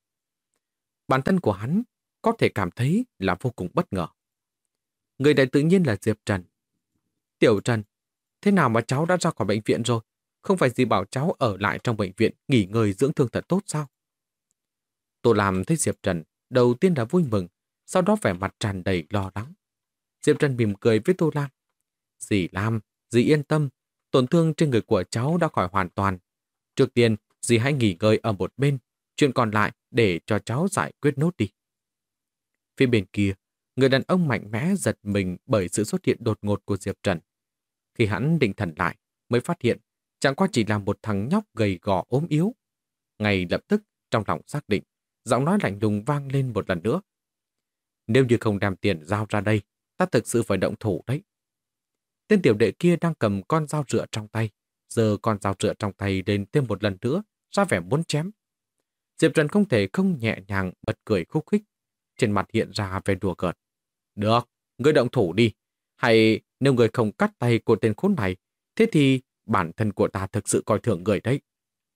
[SPEAKER 1] Bản thân của hắn có thể cảm thấy là vô cùng bất ngờ. Người này tự nhiên là Diệp Trần. Tiểu Trần, thế nào mà cháu đã ra khỏi bệnh viện rồi? Không phải dì bảo cháu ở lại trong bệnh viện nghỉ ngơi dưỡng thương thật tốt sao? Tô Lam thấy Diệp Trần đầu tiên là vui mừng, sau đó vẻ mặt tràn đầy lo lắng. Diệp Trần mỉm cười với Tô Lam. Dì Lam, dì yên tâm, tổn thương trên người của cháu đã khỏi hoàn toàn. Trước tiên, dì hãy nghỉ ngơi ở một bên, chuyện còn lại để cho cháu giải quyết nốt đi. Phía bên kia, người đàn ông mạnh mẽ giật mình bởi sự xuất hiện đột ngột của Diệp Trần. Khi hắn định thần lại, mới phát hiện chẳng qua chỉ là một thằng nhóc gầy gò ốm yếu. Ngay lập tức, trong lòng xác định, giọng nói lạnh lùng vang lên một lần nữa. Nếu như không đem tiền giao ra đây, ta thực sự phải động thủ đấy. Tên tiểu đệ kia đang cầm con dao rựa trong tay, giơ con dao rựa trong tay lên thêm một lần nữa, ra vẻ muốn chém. Diệp Trần không thể không nhẹ nhàng bật cười khúc khích, trên mặt hiện ra vẻ đùa cợt. Được, ngươi động thủ đi. Hay nếu ngươi không cắt tay của tên khốn này, thế thì bản thân của ta thực sự coi thường người đấy.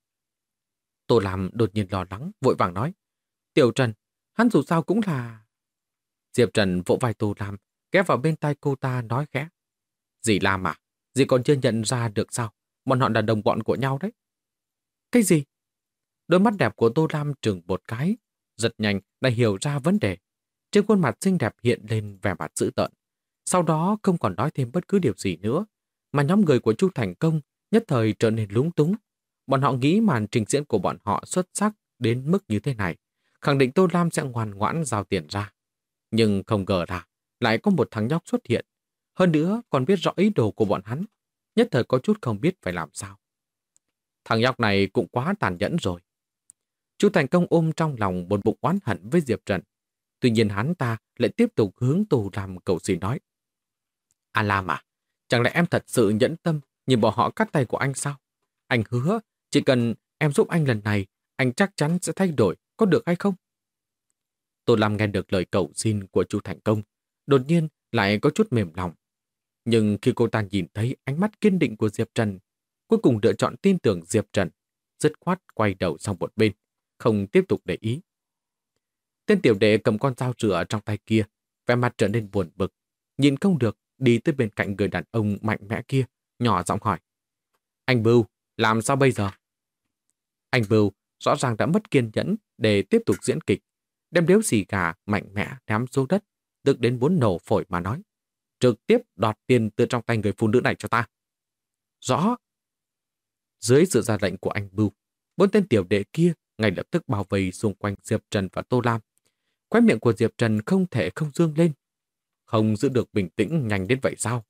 [SPEAKER 1] Tô Lam đột nhiên lo lắng, vội vàng nói. Tiểu Trần, hắn dù sao cũng là... Diệp Trần vỗ vai Tô Lam, ghé vào bên tai cô ta nói khẽ. Dì Lam à, dì còn chưa nhận ra được sao? Bọn họ là đồng bọn của nhau đấy. Cái gì? Đôi mắt đẹp của Tô Lam trừng một cái, giật nhanh đã hiểu ra vấn đề. Trên khuôn mặt xinh đẹp hiện lên vẻ mặt dữ tợn. Sau đó không còn nói thêm bất cứ điều gì nữa, mà nhóm người của Chu Thành Công nhất thời trở nên lúng túng. Bọn họ nghĩ màn trình diễn của bọn họ xuất sắc đến mức như thế này, khẳng định Tô Lam sẽ ngoan ngoãn giao tiền ra. Nhưng không ngờ là lại có một thằng nhóc xuất hiện. Hơn nữa còn biết rõ ý đồ của bọn hắn, nhất thời có chút không biết phải làm sao. Thằng nhóc này cũng quá tàn nhẫn rồi. Chu Thành Công ôm trong lòng một bụng oán hận với Diệp Trần. Tuy nhiên hắn ta lại tiếp tục hướng Tô Lam cầu xin nói. A Lam à, chẳng lẽ em thật sự nhẫn tâm nhìn bọn họ cắt tay của anh sao? Anh hứa, chỉ cần em giúp anh lần này, anh chắc chắn sẽ thay đổi, có được hay không? Tô Lam nghe được lời cầu xin của Chu Thành Công, đột nhiên lại có chút mềm lòng. Nhưng khi cô ta nhìn thấy ánh mắt kiên định của Diệp Trần, cuối cùng lựa chọn tin tưởng Diệp Trần, dứt khoát quay đầu sang một bên, không tiếp tục để ý. Tên tiểu đệ cầm con dao rửa trong tay kia, vẻ mặt trở nên buồn bực, nhìn không được đi tới bên cạnh người đàn ông mạnh mẽ kia, nhỏ giọng hỏi. Anh Bưu, làm sao bây giờ? Anh Bưu rõ ràng đã mất kiên nhẫn để tiếp tục diễn kịch, đem điếu xì gà mạnh mẽ ném xuống đất, tức đến muốn nổ phổi mà nói. Trực tiếp đoạt tiền từ trong tay người phụ nữ này cho ta. Rõ. Dưới sự ra lệnh của anh Bưu, 4 tên tiểu đệ kia ngay lập tức bao vây xung quanh Diệp Trần và Tô Lam. Khóe miệng của Diệp Trần không thể không dương lên. Không giữ được bình tĩnh nhanh đến vậy sao?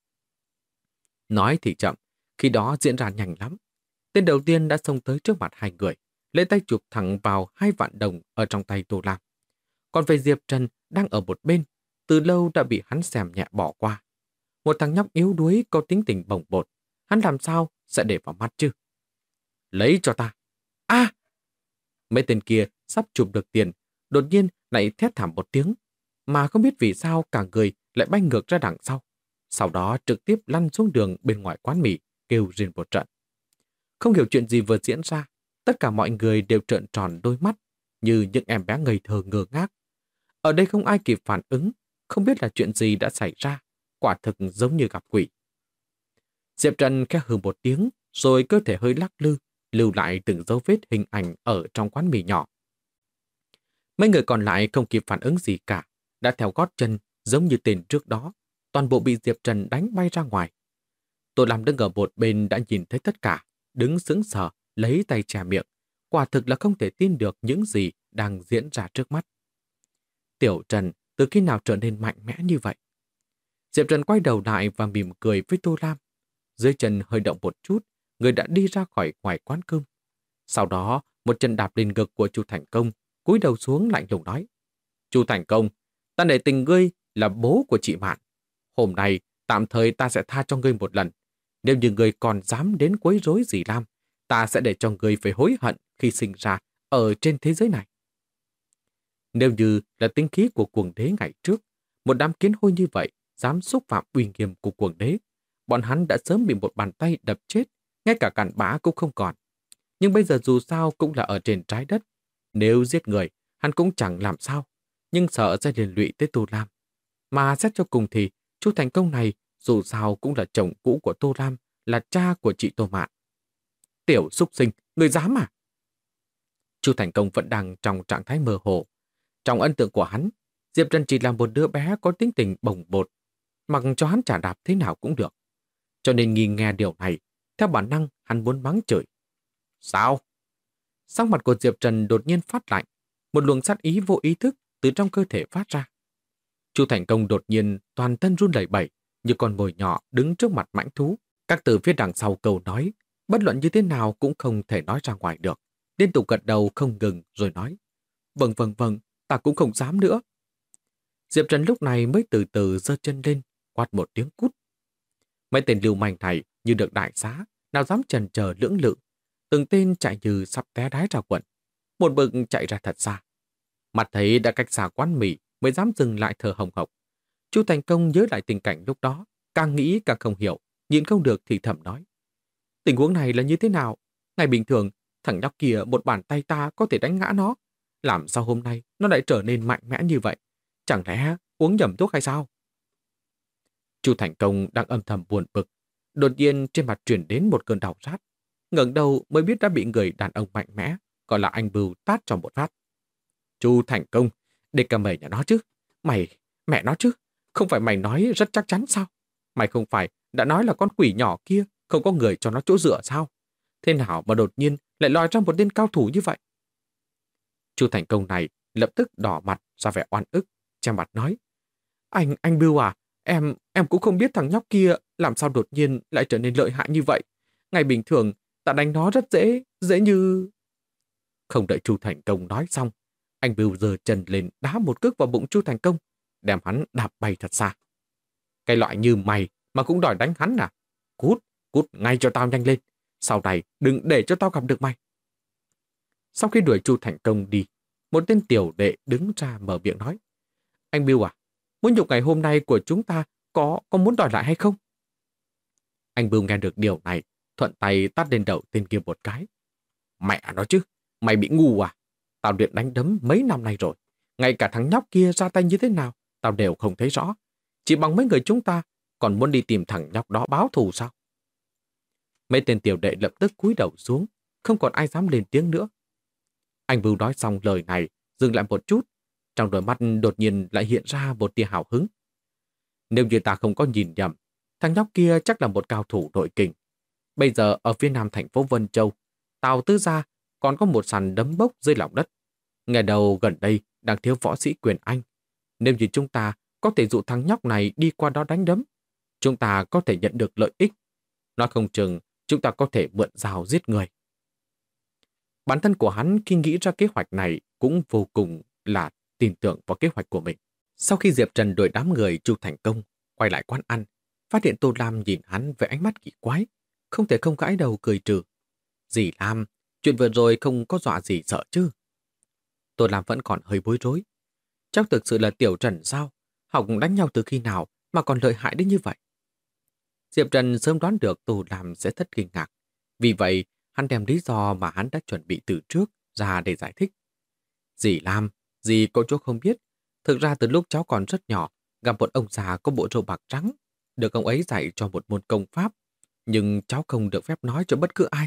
[SPEAKER 1] Nói thì chậm, khi đó diễn ra nhanh lắm. Tên đầu tiên đã xông tới trước mặt hai người, lấy tay chụp thẳng vào 2 vạn đồng ở trong tay Tô Lam. Còn về Diệp Trần đang ở một bên, từ lâu đã bị hắn xèm nhẹ bỏ qua. Một thằng nhóc yếu đuối có tính tình bồng bột, hắn làm sao sẽ để vào mắt chứ? Lấy cho ta. A! Mấy tên kia sắp chụp được tiền, đột nhiên lại thét thảm một tiếng, mà không biết vì sao cả người lại bay ngược ra đằng sau. Sau đó trực tiếp lăn xuống đường bên ngoài quán mì, kêu rên một trận. Không hiểu chuyện gì vừa diễn ra, tất cả mọi người đều trợn tròn đôi mắt, như những em bé ngây thơ ngơ ngác. Ở đây không ai kịp phản ứng, không biết là chuyện gì đã xảy ra, quả thực giống như gặp quỷ. Diệp Trần khẽ hừ một tiếng, rồi cơ thể hơi lắc lư, lưu lại từng dấu vết hình ảnh ở trong quán mì nhỏ. Mấy người còn lại không kịp phản ứng gì cả, đã theo gót chân giống như tên trước đó, toàn bộ bị Diệp Trần đánh bay ra ngoài. Tô Lam đứng ở một bên đã nhìn thấy tất cả, đứng sững sờ, lấy tay che miệng, quả thực là không thể tin được những gì đang diễn ra trước mắt. Tiểu Trần từ khi nào trở nên mạnh mẽ như vậy? Diệp Trần quay đầu lại và mỉm cười với Tô Lam. Dưới chân hơi động một chút, người đã đi ra khỏi ngoài quán cơm. Sau đó, một chân đạp lên ngực của Chu Thành Công, cúi đầu xuống lạnh lùng nói. Chu Thành Công, ta nể tình ngươi là bố của chị Mạn. Hôm nay, tạm thời ta sẽ tha cho ngươi một lần. Nếu như ngươi còn dám đến quấy rối dì Lam, ta sẽ để cho ngươi phải hối hận khi sinh ra ở trên thế giới này. Nếu như là tinh khí của cuồng đế ngày trước, một đám kiến hôi như vậy dám xúc phạm uy nghiêm của cuồng đế, bọn hắn đã sớm bị một bàn tay đập chết, ngay cả cặn bã cũng không còn. Nhưng bây giờ dù sao cũng là ở trên trái đất. Nếu giết người, hắn cũng chẳng làm sao, nhưng sợ sẽ liên lụy tới Tô Lam. Mà xét cho cùng thì, Chu Thành Công này dù sao cũng là chồng cũ của Tô Lam, là cha của chị Tô Mạn. Tiểu xúc sinh, người dám à? Chu Thành Công vẫn đang trong trạng thái mơ hồ. Trong ấn tượng của hắn, Diệp Trần chỉ là một đứa bé có tính tình bồng bột, mặc cho hắn trả đạp thế nào cũng được. Cho nên nghi nghe điều này, theo bản năng hắn muốn mắng chửi. Sao? Sắc mặt của Diệp Trần đột nhiên phát lạnh, một luồng sát ý vô ý thức từ trong cơ thể phát ra. Chu Thành Công đột nhiên toàn thân run lẩy bẩy, như con mồi nhỏ đứng trước mặt mãnh thú. Các từ phía đằng sau câu nói, bất luận như thế nào cũng không thể nói ra ngoài được. Liên tục gật đầu không ngừng rồi nói. Vâng, ta cũng không dám nữa. Diệp Trần lúc này mới từ từ giơ chân lên, quát một tiếng cút. Mấy tên lưu manh này như được đại xá, nào dám chần chờ lưỡng lự. Từng tên chạy như sắp té đái ra quần. Một bực chạy ra thật xa. Mặt thấy đã cách xa quán mì mới dám dừng lại thở hồng hộc. Chu Thành Công nhớ lại tình cảnh lúc đó, càng nghĩ càng không hiểu, nhìn không được thì thầm nói. Tình huống này là như thế nào? Ngày bình thường, thằng nhóc kia một bàn tay ta có thể đánh ngã nó. Làm sao hôm nay nó lại trở nên mạnh mẽ như vậy? Chẳng lẽ uống nhầm thuốc hay sao? Chu Thành Công đang âm thầm buồn bực. Đột nhiên trên mặt truyền đến một cơn đau rát. Ngẩng đầu mới biết đã bị người đàn ông mạnh mẽ, gọi là anh Bưu tát cho một phát. Chu Thành Công, để cả mày nhà nó chứ. Mày, mẹ nó chứ. Không phải mày nói rất chắc chắn sao? Mày không phải đã nói là con quỷ nhỏ kia không có người cho nó chỗ dựa sao? Thế nào mà đột nhiên lại lòi ra một tên cao thủ như vậy? Chu Thành Công này lập tức đỏ mặt ra vẻ oan ức, che mặt nói. Anh Bưu à, em cũng không biết thằng nhóc kia làm sao đột nhiên lại trở nên lợi hại như vậy. Ngày bình thường, ta đánh nó rất dễ như... Không đợi Chu Thành Công nói xong, anh Bưu giơ chân lên đá một cước vào bụng Chu Thành Công, đem hắn đạp bay thật xa. Cái loại như mày mà cũng đòi đánh hắn à? Cút ngay cho tao nhanh lên. Sau này đừng để cho tao gặp được mày. Sau khi đuổi Chu Thành Công đi, một tên tiểu đệ đứng ra mở miệng nói. Anh Bưu à, mối nhục ngày hôm nay của chúng ta có muốn đòi lại hay không? Anh Bưu nghe được điều này, thuận tay tát lên đầu tên kia một cái. Mẹ nó chứ, mày bị ngu à? Tao luyện đánh đấm mấy năm nay rồi. Ngay cả thằng nhóc kia ra tay như thế nào, tao đều không thấy rõ. Chỉ bằng mấy người chúng ta còn muốn đi tìm thằng nhóc đó báo thù sao? Mấy tên tiểu đệ lập tức cúi đầu xuống, không còn ai dám lên tiếng nữa. Anh Vưu nói xong lời này, dừng lại một chút, trong đôi mắt đột nhiên lại hiện ra một tia hào hứng. Nếu như ta không có nhìn nhầm, thằng nhóc kia chắc là một cao thủ nội kình. Bây giờ ở phía nam thành phố Vân Châu, Tào Tứ Gia còn có một sàn đấm bốc dưới lòng đất. Nghe đầu gần đây đang thiếu võ sĩ quyền Anh. Nếu như chúng ta có thể dụ thằng nhóc này đi qua đó đánh đấm, chúng ta có thể nhận được lợi ích. Nói không chừng chúng ta có thể mượn dao giết người. Bản thân của hắn khi nghĩ ra kế hoạch này cũng vô cùng là tin tưởng vào kế hoạch của mình. Sau khi Diệp Trần đuổi đám người Chu thành công, quay lại quán ăn, phát hiện Tô Lam nhìn hắn với ánh mắt kỳ quái, không thể không gãi đầu cười trừ. Dì Lam, chuyện vừa rồi không có dọa gì sợ chứ? Tô Lam vẫn còn hơi bối rối. Chắc thực sự là Tiểu Trần sao? Học đánh nhau từ khi nào mà còn lợi hại đến như vậy? Diệp Trần sớm đoán được Tô Lam sẽ thất kinh ngạc. Vì vậy, hắn đem lý do mà hắn đã chuẩn bị từ trước ra để giải thích. Dì Lam, dì có chỗ không biết. Thực ra từ lúc cháu còn rất nhỏ, gặp một ông già có bộ râu bạc trắng, được ông ấy dạy cho một môn công pháp, nhưng cháu không được phép nói cho bất cứ ai.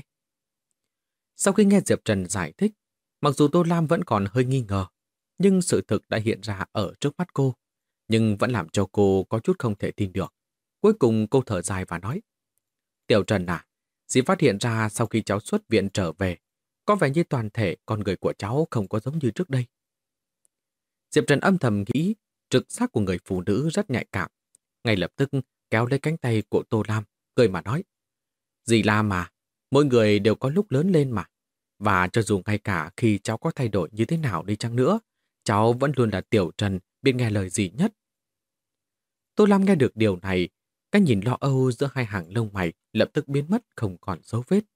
[SPEAKER 1] Sau khi nghe Diệp Trần giải thích, mặc dù Tô Lam vẫn còn hơi nghi ngờ, nhưng sự thực đã hiện ra ở trước mắt cô, nhưng vẫn làm cho cô có chút không thể tin được. Cuối cùng cô thở dài và nói, Tiểu Trần à, dì phát hiện ra sau khi cháu xuất viện trở về, có vẻ như toàn thể con người của cháu không có giống như trước đây. Diệp Trần âm thầm nghĩ, trực giác của người phụ nữ rất nhạy cảm. Ngay lập tức kéo lấy cánh tay của Tô Lam, cười mà nói, dì Lam mà, mỗi người đều có lúc lớn lên mà. Và cho dù ngay cả khi cháu có thay đổi như thế nào đi chăng nữa, cháu vẫn luôn là Tiểu Trần biết nghe lời dì nhất. Tô Lam nghe được điều này, cái nhìn lo âu giữa hai hàng lông mày lập tức biến mất không còn dấu vết.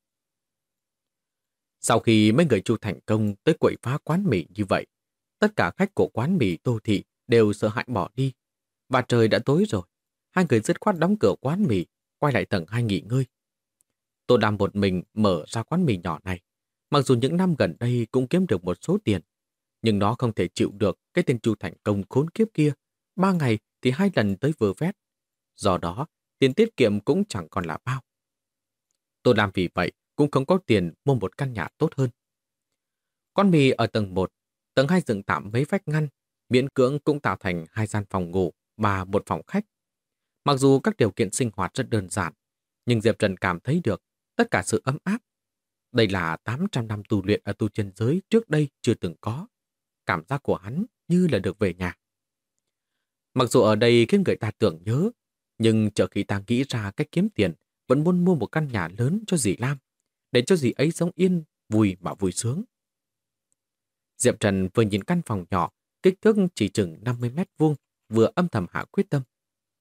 [SPEAKER 1] Sau khi mấy người Chu thành công tới quậy phá quán mì như vậy, tất cả khách của quán mì Tô Thị đều sợ hãi bỏ đi. Và trời đã tối rồi, hai người dứt khoát đóng cửa quán mì, quay lại tầng 2 nghỉ ngơi. Tô Đàm một mình mở ra quán mì nhỏ này. Mặc dù những năm gần đây cũng kiếm được một số tiền, nhưng nó không thể chịu được cái tên Chu thành công khốn kiếp kia. 3 ngày thì 2 lần tới vừa vét. Do đó, tiền tiết kiệm cũng chẳng còn là bao. Tô Đàm vì vậy cũng không có tiền mua một căn nhà tốt hơn. Quán mì ở tầng 1, tầng 2 dựng tạm mấy vách ngăn, miễn cưỡng cũng tạo thành 2 gian phòng ngủ và một phòng khách. Mặc dù các điều kiện sinh hoạt rất đơn giản, nhưng Diệp Trần cảm thấy được tất cả sự ấm áp. Đây là 800 năm tu luyện ở tu chân giới trước đây chưa từng có. Cảm giác của hắn như là được về nhà. Mặc dù ở đây khiến người ta tưởng nhớ, nhưng chờ khi ta nghĩ ra cách kiếm tiền, vẫn muốn mua một căn nhà lớn cho dì Lam, để cho dì ấy sống yên, vui mà vui sướng. Diệp Trần vừa nhìn căn phòng nhỏ, kích thước chỉ chừng 50 mét vuông, vừa âm thầm hạ quyết tâm.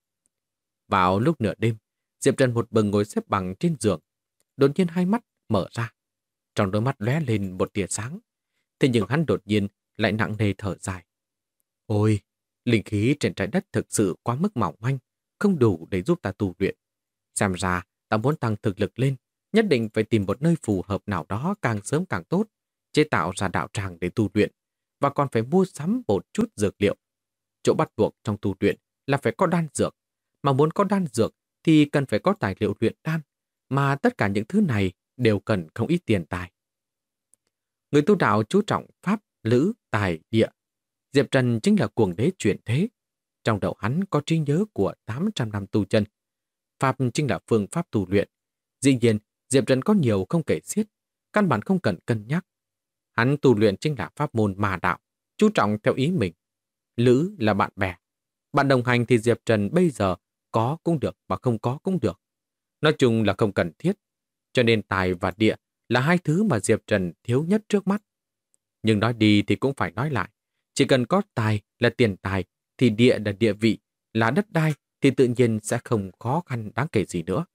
[SPEAKER 1] Vào lúc nửa đêm, Diệp Trần một bừng ngồi xếp bằng trên giường, đột nhiên hai mắt mở ra. Trong đôi mắt lóe lên một tia sáng. Thế nhưng hắn đột nhiên lại nặng nề thở dài. Ôi, linh khí trên trái đất thực sự quá mức mỏng manh, không đủ để giúp ta tu luyện. Xem ra, ta muốn tăng thực lực lên, nhất định phải tìm một nơi phù hợp nào đó càng sớm càng tốt, chế tạo ra đạo tràng để tu luyện, và còn phải mua sắm một chút dược liệu. Chỗ bắt buộc trong tu luyện là phải có đan dược, mà muốn có đan dược thì cần phải có tài liệu luyện đan, mà tất cả những thứ này đều cần không ít tiền tài. Người tu đạo chú trọng pháp, lữ, tài, địa. Diệp Trần chính là cuồng đế chuyển thế. Trong đầu hắn có trí nhớ của 800 năm tu chân. Pháp chính là phương pháp tu luyện. Dĩ nhiên, Diệp Trần có nhiều không kể xiết, căn bản không cần cân nhắc. Hắn tu luyện chính là pháp môn mà đạo, chú trọng theo ý mình. Lữ là bạn bè. Bạn đồng hành thì Diệp Trần bây giờ có cũng được mà không có cũng được. Nói chung là không cần thiết. Cho nên tài và địa là hai thứ mà Diệp Trần thiếu nhất trước mắt. Nhưng nói đi thì cũng phải nói lại. Chỉ cần có tài là tiền tài, thì địa là địa vị, là đất đai, thì tự nhiên sẽ không khó khăn đáng kể gì nữa.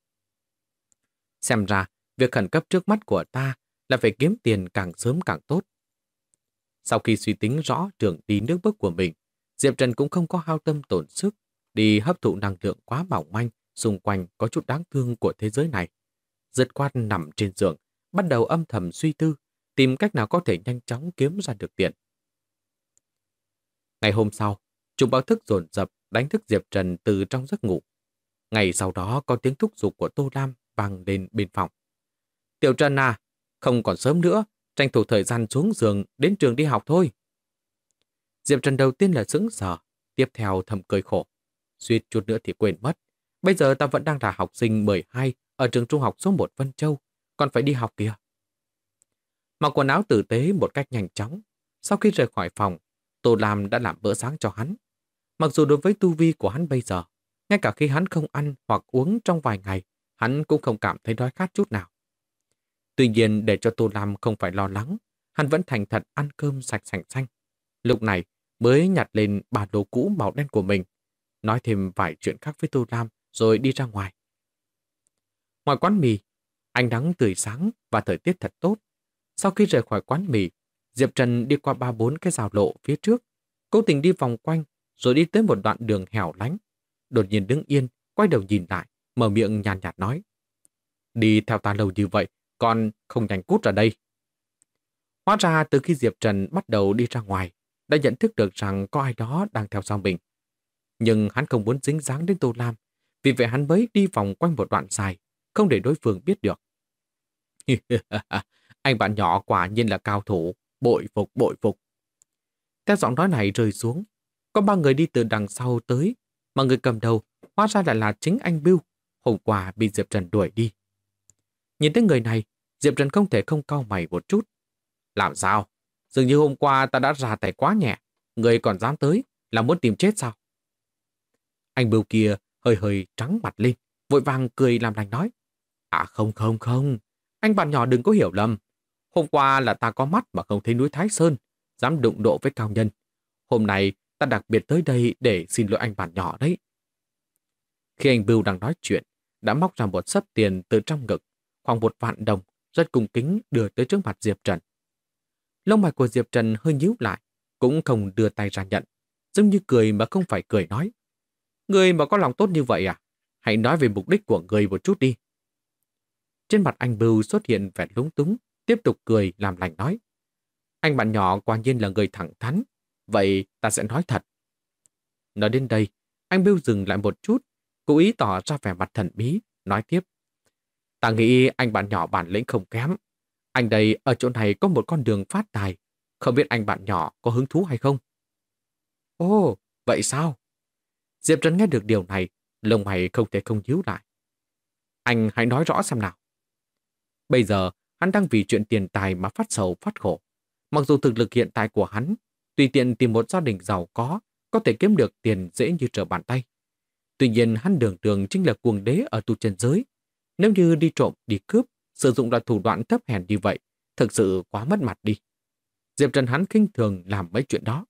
[SPEAKER 1] Xem ra, việc khẩn cấp trước mắt của ta là phải kiếm tiền càng sớm càng tốt. Sau khi suy tính rõ đường đi nước bước của mình, Diệp Trần cũng không có hao tâm tổn sức đi hấp thụ năng lượng quá mỏng manh xung quanh có chút đáng thương của thế giới này. Dứt khoát nằm trên giường, bắt đầu âm thầm suy tư, tìm cách nào có thể nhanh chóng kiếm ra được tiền. Ngày hôm sau, Chúng báo thức dồn dập đánh thức Diệp Trần từ trong giấc ngủ. Ngày sau đó có tiếng thúc giục của Tô Lam vang lên bên phòng. Tiểu Trần à, không còn sớm nữa, tranh thủ thời gian xuống giường đến trường đi học thôi. Diệp Trần đầu tiên là sững sờ, tiếp theo thầm cười khổ. Suýt chút nữa thì quên mất. Bây giờ ta vẫn đang là học sinh 12 ở trường trung học số 1 Vân Châu, còn phải đi học kìa. Mặc quần áo tử tế một cách nhanh chóng. Sau khi rời khỏi phòng, Tô Lam đã làm bữa sáng cho hắn. Mặc dù đối với tu vi của hắn bây giờ, ngay cả khi hắn không ăn hoặc uống trong vài ngày, hắn cũng không cảm thấy đói khát chút nào. Tuy nhiên để cho Tô Lam không phải lo lắng, hắn vẫn thành thật ăn cơm sạch sành xanh. Lúc này mới nhặt lên ba lô cũ màu đen của mình, nói thêm vài chuyện khác với Tô Lam rồi đi ra ngoài. Ngoài quán mì, ánh nắng tươi sáng và thời tiết thật tốt. Sau khi rời khỏi quán mì, Diệp Trần đi qua 3-4 cái rào lộ phía trước, cố tình đi vòng quanh rồi đi tới một đoạn đường hẻo lánh. Đột nhiên đứng yên, quay đầu nhìn lại, mở miệng nhàn nhạt nói. Đi theo ta lâu như vậy, con không nhanh cút ra đây. Hóa ra từ khi Diệp Trần bắt đầu đi ra ngoài, đã nhận thức được rằng có ai đó đang theo sau mình. Nhưng hắn không muốn dính dáng đến Tô Lam, vì vậy hắn mới đi vòng quanh một đoạn dài, không để đối phương biết được. Anh bạn nhỏ quả nhiên là cao thủ, bội phục bội phục. Theo giọng nói này rơi xuống, có 3 người đi từ đằng sau tới, mà người cầm đầu hóa ra lại là chính anh Bưu, hôm qua bị Diệp Trần đuổi đi. Nhìn thấy người này, Diệp Trần không thể không cau mày một chút. Làm sao? Dường như hôm qua ta đã ra tay quá nhẹ, người còn dám tới, là muốn tìm chết sao? Anh Bưu kia hơi hơi trắng mặt lên, vội vàng cười làm lành nói. À không, anh bạn nhỏ đừng có hiểu lầm. Hôm qua là ta có mắt mà không thấy núi Thái Sơn, dám đụng độ với cao nhân. Hôm nay ta đặc biệt tới đây để xin lỗi anh bạn nhỏ đấy. Khi anh Bưu đang nói chuyện, đã móc ra một xấp tiền từ trong ngực, khoảng 1.000.000 đồng, rất cung kính đưa tới trước mặt Diệp Trần. Lông mày của Diệp Trần hơi nhíu lại, cũng không đưa tay ra nhận, giống như cười mà không phải cười nói. Người mà có lòng tốt như vậy à? Hãy nói về mục đích của người một chút đi. Trên mặt anh Bưu xuất hiện vẻ lúng túng, tiếp tục cười làm lành nói. Anh bạn nhỏ quả nhiên là người thẳng thắn, vậy ta sẽ nói thật. Nói đến đây, anh Bưu dừng lại một chút, cố ý tỏ ra vẻ mặt thần bí, nói tiếp. Ta nghĩ anh bạn nhỏ bản lĩnh không kém. Anh đây ở chỗ này có một con đường phát tài, không biết anh bạn nhỏ có hứng thú hay không? Ồ, vậy sao? Diệp Trần nghe được điều này, lông mày không thể không nhíu lại. Anh hãy nói rõ xem nào. Bây giờ, hắn đang vì chuyện tiền tài mà phát sầu phát khổ. Mặc dù thực lực hiện tại của hắn, tùy tiện tìm một gia đình giàu có thể kiếm được tiền dễ như trở bàn tay. Tuy nhiên hắn đường đường chính là cuồng đế ở tu chân giới. Nếu như đi trộm, đi cướp, sử dụng loại thủ đoạn thấp hèn như vậy, thực sự quá mất mặt đi. Diệp Trần hắn khinh thường làm mấy chuyện đó.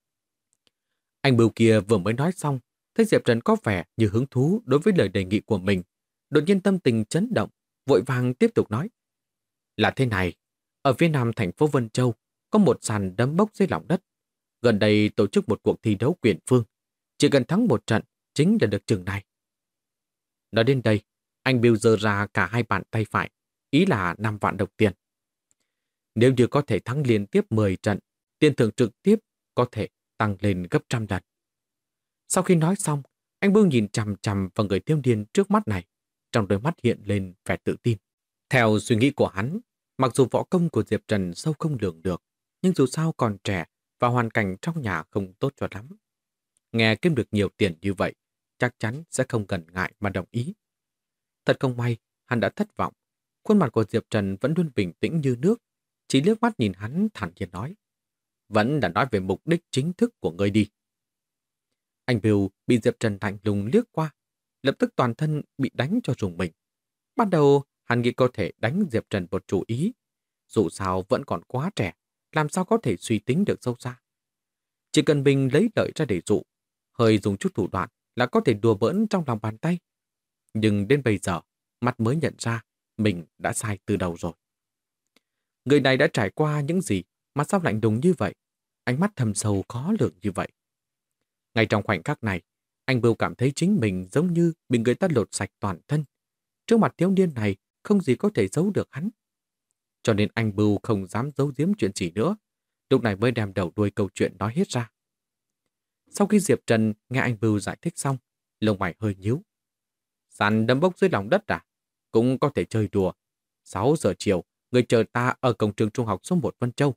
[SPEAKER 1] Anh Bưu kia vừa mới nói xong, thấy Diệp Trần có vẻ như hứng thú đối với lời đề nghị của mình. Đột nhiên tâm tình chấn động, vội vàng tiếp tục nói. Là thế này, ở phía nam thành phố Vân Châu có một sàn đấm bốc dưới lòng đất. Gần đây tổ chức một cuộc thi đấu quyền phương. Chỉ cần thắng một trận chính là được chừng này. Nói đến đây, anh Bill giơ ra cả hai bàn tay phải, ý là 5 vạn đồng tiền. Nếu như có thể thắng liên tiếp 10 trận, tiền thưởng trực tiếp có thể tăng lên gấp 100 lần. Sau khi nói xong, anh Bill nhìn chằm chằm vào người thiếu niên trước mắt này, trong đôi mắt hiện lên vẻ tự tin. Theo suy nghĩ của hắn, mặc dù võ công của Diệp Trần sâu không lường được, nhưng dù sao còn trẻ và hoàn cảnh trong nhà không tốt cho lắm. Nghe kiếm được nhiều tiền như vậy, chắc chắn sẽ không cần ngại mà đồng ý. Thật không may, hắn đã thất vọng. Khuôn mặt của Diệp Trần vẫn luôn bình tĩnh như nước, chỉ liếc mắt nhìn hắn thản nhiên nói. Vẫn đã nói về mục đích chính thức của ngươi đi. Anh Bill bị Diệp Trần lạnh lùng liếc qua, lập tức toàn thân bị đánh cho rùng mình. Ban đầu, hắn nghĩ có thể đánh Diệp Trần một chủ ý. Dù sao vẫn còn quá trẻ, làm sao có thể suy tính được sâu xa. Chỉ cần mình lấy lợi ra để dụ, hơi dùng chút thủ đoạn là có thể đùa bỡn trong lòng bàn tay. Nhưng đến bây giờ, mắt mới nhận ra mình đã sai từ đầu rồi. Người này đã trải qua những gì mà sao lạnh lùng như vậy, ánh mắt thầm sâu khó lường như vậy. Ngay trong khoảnh khắc này, anh Bưu cảm thấy chính mình giống như bị người ta lột sạch toàn thân. Trước mặt thiếu niên này, không gì có thể giấu được hắn. Cho nên anh Bưu không dám giấu giếm chuyện gì nữa, lúc này mới đem đầu đuôi câu chuyện nói hết ra. Sau khi Diệp Trần nghe anh Bưu giải thích xong, lông mày hơi nhíu. Sàn đấm bốc dưới lòng đất à? Cũng có thể chơi đùa. 6 giờ chiều, người chờ ta ở cổng trường trung học số 1 Vân Châu.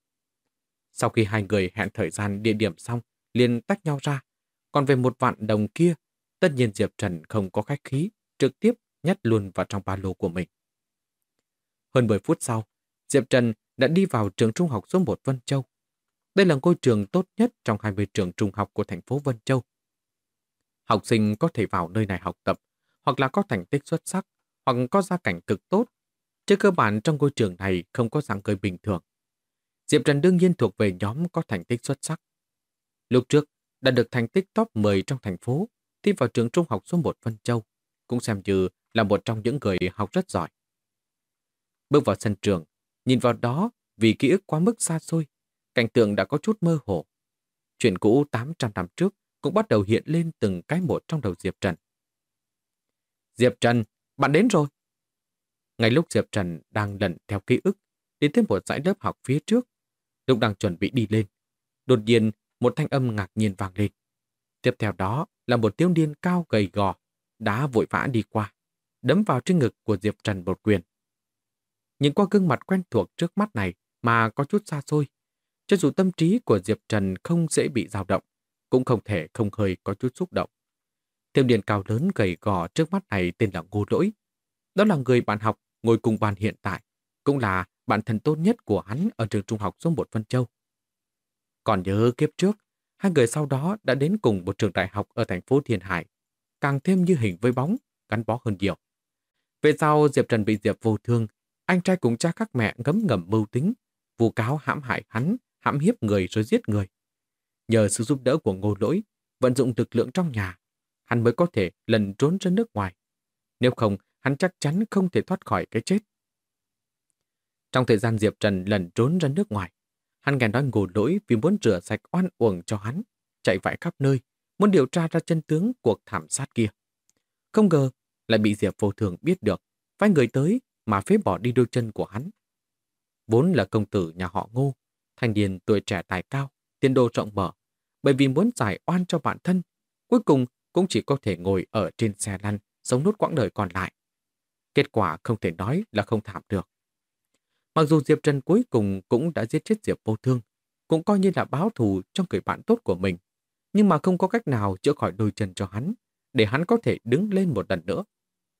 [SPEAKER 1] Sau khi hai người hẹn thời gian địa điểm xong, liền tách nhau ra. Còn về 1 vạn đồng kia, tất nhiên Diệp Trần không có khách khí, trực tiếp nhét luôn vào trong ba lô của mình. Hơn 10 phút sau, Diệp Trần đã đi vào trường trung học số 1 Vân Châu. Đây là ngôi trường tốt nhất trong 20 trường trung học của thành phố Vân Châu. Học sinh có thể vào nơi này học tập, hoặc là có thành tích xuất sắc, hoặc có gia cảnh cực tốt. Trên cơ bản trong ngôi trường này không có dạng người bình thường. Diệp Trần đương nhiên thuộc về nhóm có thành tích xuất sắc. Lúc trước, đã được thành tích top 10 trong thành phố, thi vào trường trung học số 1 Vân Châu, cũng xem như là một trong những người học rất giỏi. Bước vào sân trường, nhìn vào đó vì ký ức quá mức xa xôi, cảnh tượng đã có chút mơ hồ. Chuyện cũ 800 năm trước cũng bắt đầu hiện lên từng cái một trong đầu Diệp Trần. Diệp Trần, bạn đến rồi. Ngay lúc Diệp Trần đang lần theo ký ức, đi tới một dãy lớp học phía trước, lúc đang chuẩn bị đi lên, đột nhiên một thanh âm ngạc nhiên vang lên. Tiếp theo đó là một thiếu niên cao gầy gò, đã vội vã đi qua, đấm vào trên ngực của Diệp Trần một quyền. Nhìn qua gương mặt quen thuộc trước mắt này mà có chút xa xôi, cho dù tâm trí của Diệp Trần không dễ bị dao động, cũng không thể không hơi có chút xúc động. Thiếu niên cao lớn gầy gò trước mắt này tên là Ngô Lỗi. Đó là người bạn học ngồi cùng bàn hiện tại, cũng là bạn thân tốt nhất của hắn ở trường trung học số 1 Vân Châu. Còn nhớ kiếp trước, hai người sau đó đã đến cùng một trường đại học ở thành phố Thiên Hải, càng thêm như hình với bóng, gắn bó hơn nhiều. Về sau Diệp Trần bị Diệp Vô Thương, anh trai cùng cha các mẹ ngấm ngầm mưu tính, vu cáo hãm hại hắn, hãm hiếp người rồi giết người. Nhờ sự giúp đỡ của Ngô Lỗi, vận dụng lực lượng trong nhà, hắn mới có thể lần trốn ra nước ngoài. Nếu không, hắn chắc chắn không thể thoát khỏi cái chết. Trong thời gian Diệp Trần lần trốn ra nước ngoài, hắn nghe nói Ngô Lỗi vì muốn rửa sạch oan uổng cho hắn, chạy vãi khắp nơi, muốn điều tra ra chân tướng cuộc thảm sát kia. Không ngờ lại bị Diệp Vô Thường biết được, phái người tới mà phế bỏ đi đôi chân của hắn. Vốn là công tử nhà họ Ngô, thanh niên tuổi trẻ tài cao, tiền đồ rộng mở, bởi vì muốn giải oan cho bản thân, cuối cùng cũng chỉ có thể ngồi ở trên xe lăn, sống nốt quãng đời còn lại. Kết quả không thể nói là không thảm được. Mặc dù Diệp Trần cuối cùng cũng đã giết chết Diệp Vô Thương, cũng coi như là báo thù cho người bạn tốt của mình, nhưng mà không có cách nào chữa khỏi đôi chân cho hắn, để hắn có thể đứng lên một lần nữa.